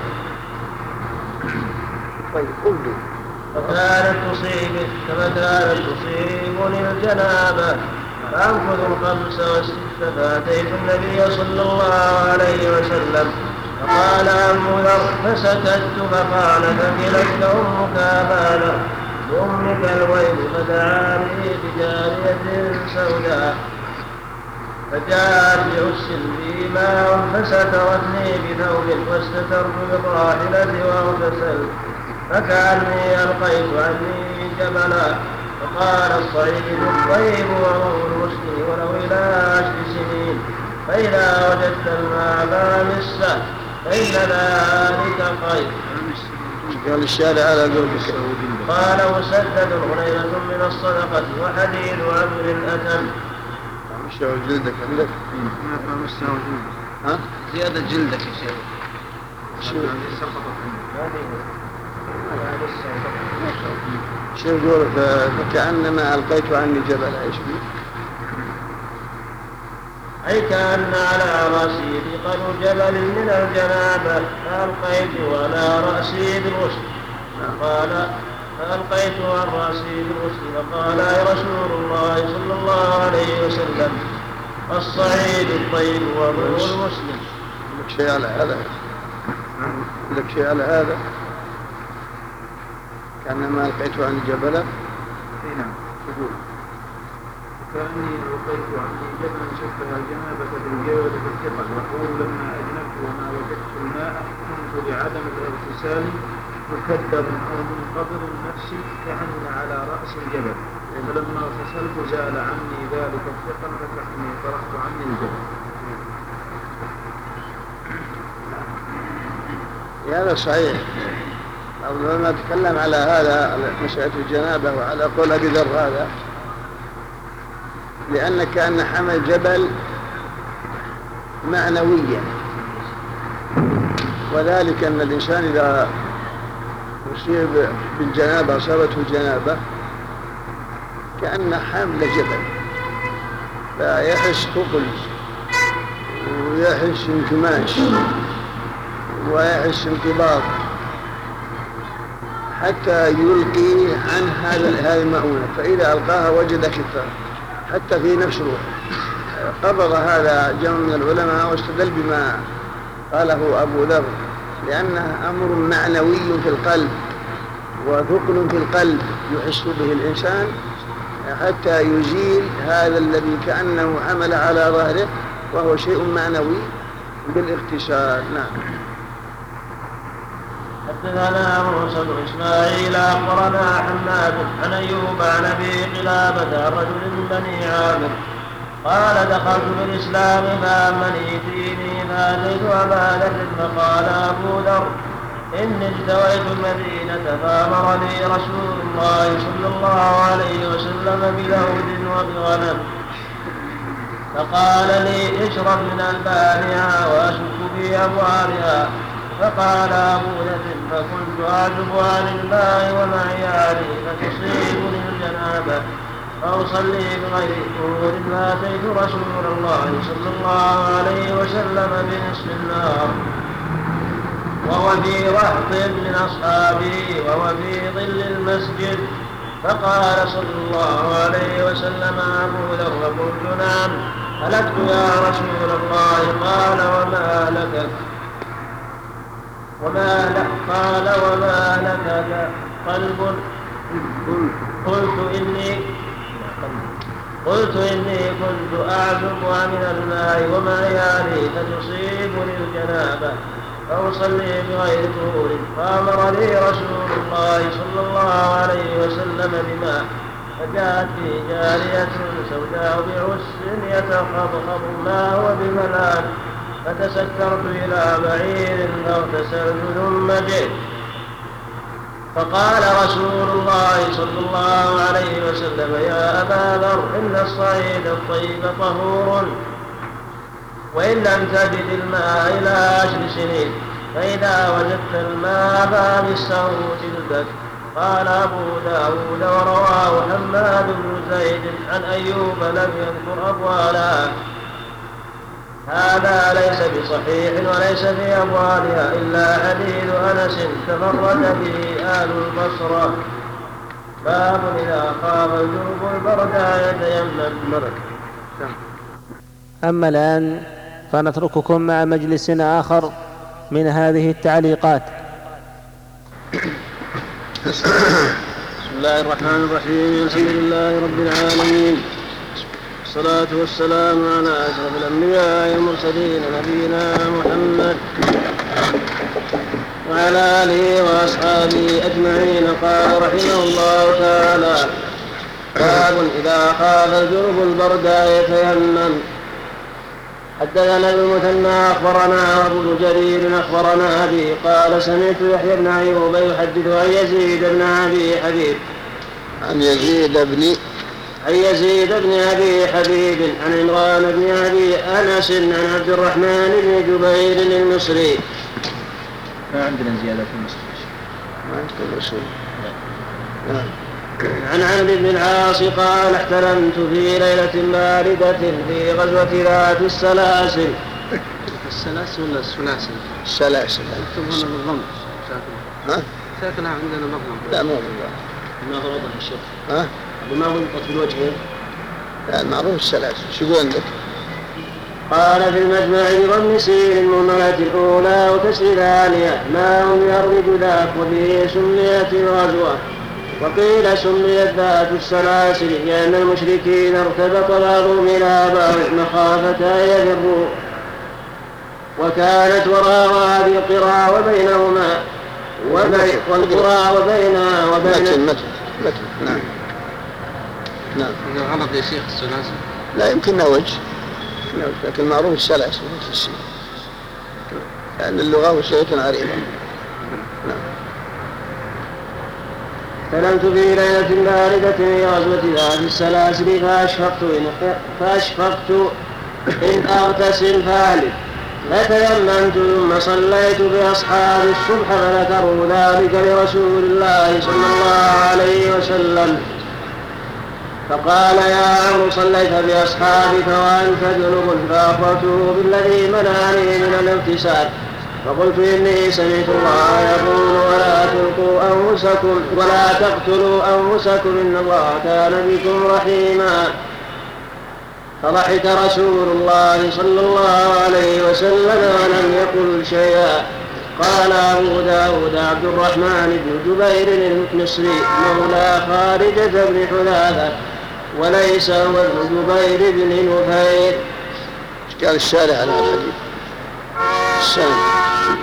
طيب خذ. فكانت تصيبه كما كانت تصيبني الجنابة فأنفذ الخمس والست فأتيت النبي صلى الله عليه وسلم فقال أبو ذر فسكت فقال فكلت أمك أبا ذر بأمك الويل فدعا لي بجارية سوداء فجاءت بعس بي ماء فسترتني بثوب واستترت بالراحلة واغتسلت فكأني ألقيت عني جبلا. فقال الصعيد الطيب وروح المسلم ولو إلى عشر سنين فإذا وجدت الماء فامسه فإن ذلك خير. قال الشارع على ذلك. قال مسدد غنيمة من الصدقة وحديد عبد أتم. مشاو جلدك عندك؟ ها؟ زيادة جلدك يا شيخ. شو؟ شو يقول فكأنما ألقيت عني جبل ايش بي؟ أي كأن على رأسي ثقل جبل من الجنابة فألقيت على رأسي بالغسل فقال فألقيت عن رأسي بالغسل فقال يا رسول الله صلى الله عليه وسلم الصعيد الطيب وضوء المسلم. لك شيء على هذا؟ لك شيء على هذا؟ كأنما ألقيت عن جبل؟ اي نعم. كأني ألقيت عني جبلا شبه الجنابة بالجود بالثقل وأقول لما أجنبت وما وجدت الماء كنت لعدم الاغتسال مكدر أو منقبض نفسي كأن على رأس الجبل فلما اغتسلت زال عني ذلك الثقل فكأني طرحت عني الجبل. هذا صحيح. لما تكلم على هذا مسألة الجنابة وعلى قول أبي ذر هذا لأن كأن حمل جبل معنويا وذلك أن الإنسان إذا يصيب بالجنابة أصابته الجنابة كأن حمل جبل فيحس ثقل ويحس انكماش ويحس انقباض حتى يلقي عن هذا هذه المؤونة فإذا ألقاها وجد كفاء حتى في نفس روح. قرر هذا جمع من العلماء واستدل بما قاله أبو ذر لأنه أمر معنوي في القلب وثقل في القلب يحس به الإنسان حتى يزيل هذا الذي كأنه حمل على ظهره وهو شيء معنوي بالاغتسال. نعم. حدثنا موسى بن اسماعيل اخبرنا حماد عن ايوب عن ابي قلابه عن رجل من بني عامر قال دخلت في الاسلام فامني ديني فاتيت ابا ذر فقال ابو ذر اني اجتويت المدينه فامرني رسول الله صلى الله عليه وسلم بلود وبغنم فقال لي اشرب من البانها واشك في ابوابها فقال أبو ذر فكنت أعجب عن الماء ومعياري فتصيبني الجنابة فأصلي بغير طهور فأتيت رسول الله صلى الله عليه وسلم بنصف النار وهو في رهط من أصحابه وهو في ظل المسجد فقال صلى الله عليه وسلم أبو ذر فقلت نعم هلكت يا رسول الله قال وما لك وما لك قال وما لك قلب قلت إني قلت إني كنت أعزب من الماء ومعياري فتصيبني الجنابة فأصلي بغير طهور فأمر لي رسول الله صلى الله عليه وسلم بماء فجاءت لي جارية سوداء بعس يتخضخض ما هو بملان فتسترت إلى بعير فاغتسلت ثم جئت فقال رسول الله صلى الله عليه وسلم يا أبا ذر إن الصعيد الطيب طهور وإن لم تجد الماء إلى عشر سنين، فإذا وجدت الماء فأمسه تلبك. قال أبو داود ورواه حماد بن زيد عن أيوب لم يذكر أبوالها. هذا ليس بصحيح وليس في أبوالها إلا حديث أنس تفرد به أهل البصرة. باب إذا خاف الجنب البرد يتيمم. أما الآن فنترككم مع مجلس آخر من هذه التعليقات. بسم الله الرحمن الرحيم. الحمد لله رب العالمين، والصلاة والسلام على أشرف الأنبياء والمرسلين نبينا محمد وعلى آله وأصحابه أجمعين. قال رحمه الله تعالى: باب إذا خاف الجنب البرد يتيمم. حدثنا المثنى أخبرنا أبو جرير أخبرنا أبي قال سمعت يحيى بن أيوب يحدث عن يزيد بن أبي حبيب عن يزيد بن عن يزيد بن أبي حبيب عن عمران بن أبي أنس عن عبد الرحمن بن جبير المصري. ما عندنا زيادة في المصري. ما عندكم رسول. نعم. عن عمرو بن العاص قال: احتلمت في ليلة باردة في غزوة ذات السلاسل. السلاسل ولا السلاسل؟ السلاسل. اكتب هنا بالضم. ها؟ ساكنها عندنا مضمون. لا مو بالضم. ما غلطها الشيخ؟ ها؟ وما غلطت في الوجه؟ لا معروف السلاسل. شو يقول عندك؟ قال في المجمع بضم سين المهملة الأولى وكسر ثانية ماء يروج ذاك وبه سميت الغزوة. وقيل سميت ذات السلاسل لأن المشركين ارتبط بعضهم إلى بعض مخافة أن يفروا، وكانت وراء هذه القراء وبينهما وبين والقراء وبينها وبين متن متن متن. نعم نعم. إذا غلط يا شيخ السلاسل لا يمكن وجه، لكن معروف السلاسل في السين لأن اللغة وشيئة عريضة. نعم. احتلمت في ليلة باردة في غزوة ذات السلاسل فأشفقت إن, فأشفقت إن أغتسل فأهلك، فتيممت ثم صليت بأصحاب الصبح فذكروا ذلك لرسول الله صلى الله عليه وسلم، فقال: يا عمرو صليت بأصحابك وأنت جنب؟ فأخبرته بالذي منعني من الاغتسال، فقلت: إني سمعت الله يقول: ولا تلقوا أنفسكم ولا تقتلوا أنفسكم إن الله كان بكم رحيما. فضحك رسول الله صلى الله عليه وسلم ولم يقل شيئا. قال أبو داود: عبد الرحمن بن جبير المصري مولى خارجة بن حذافة، وليس هو ابن جبير بن نفير. قال الشارع على الحديث السنة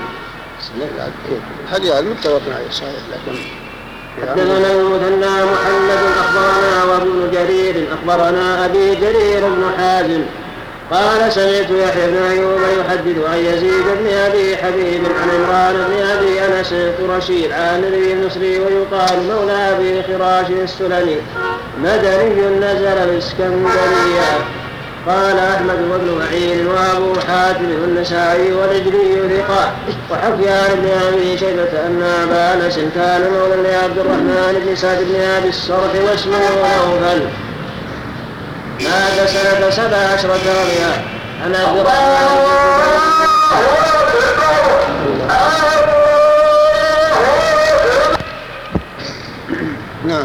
الحديث المتفق عليه صحيح. لكن حدثنا المثنى محمد أخبرنا وابن جرير أخبرنا أبي جرير بن حازم قال سمعت يحيى بن أيوب يحدث عن يزيد بن أبي حبيب عن عمران بن أبي أنس القرشي العامري المصري ويقال مولى أبي خراش السلمي مدني نزل الإسكندرية. قال أحمد وابن معين وأبو حاتم والنسائي والرجلي ثقات. وحكي عن ابن أبي شيبة أن أبا أنس كان مولى لعبد الرحمن بن سعد بن أبي الصرح واسمه نوفل، مات سنة سبع عشرة ربيعة عن عبد الرحمن. نعم.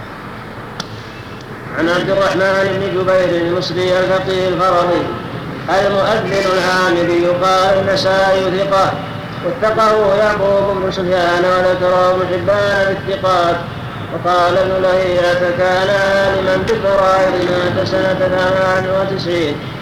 عن عبد الرحمن بن جبير المصري الفقيه الفرضي المؤذن العامري يقال النسائي ثقة، واتقه يعقوب بن سفيان وذكره ابن حبان بالثقات. وقال ابن لهيعة كان عالما بالفرائض مات سنة ثمان وتسعين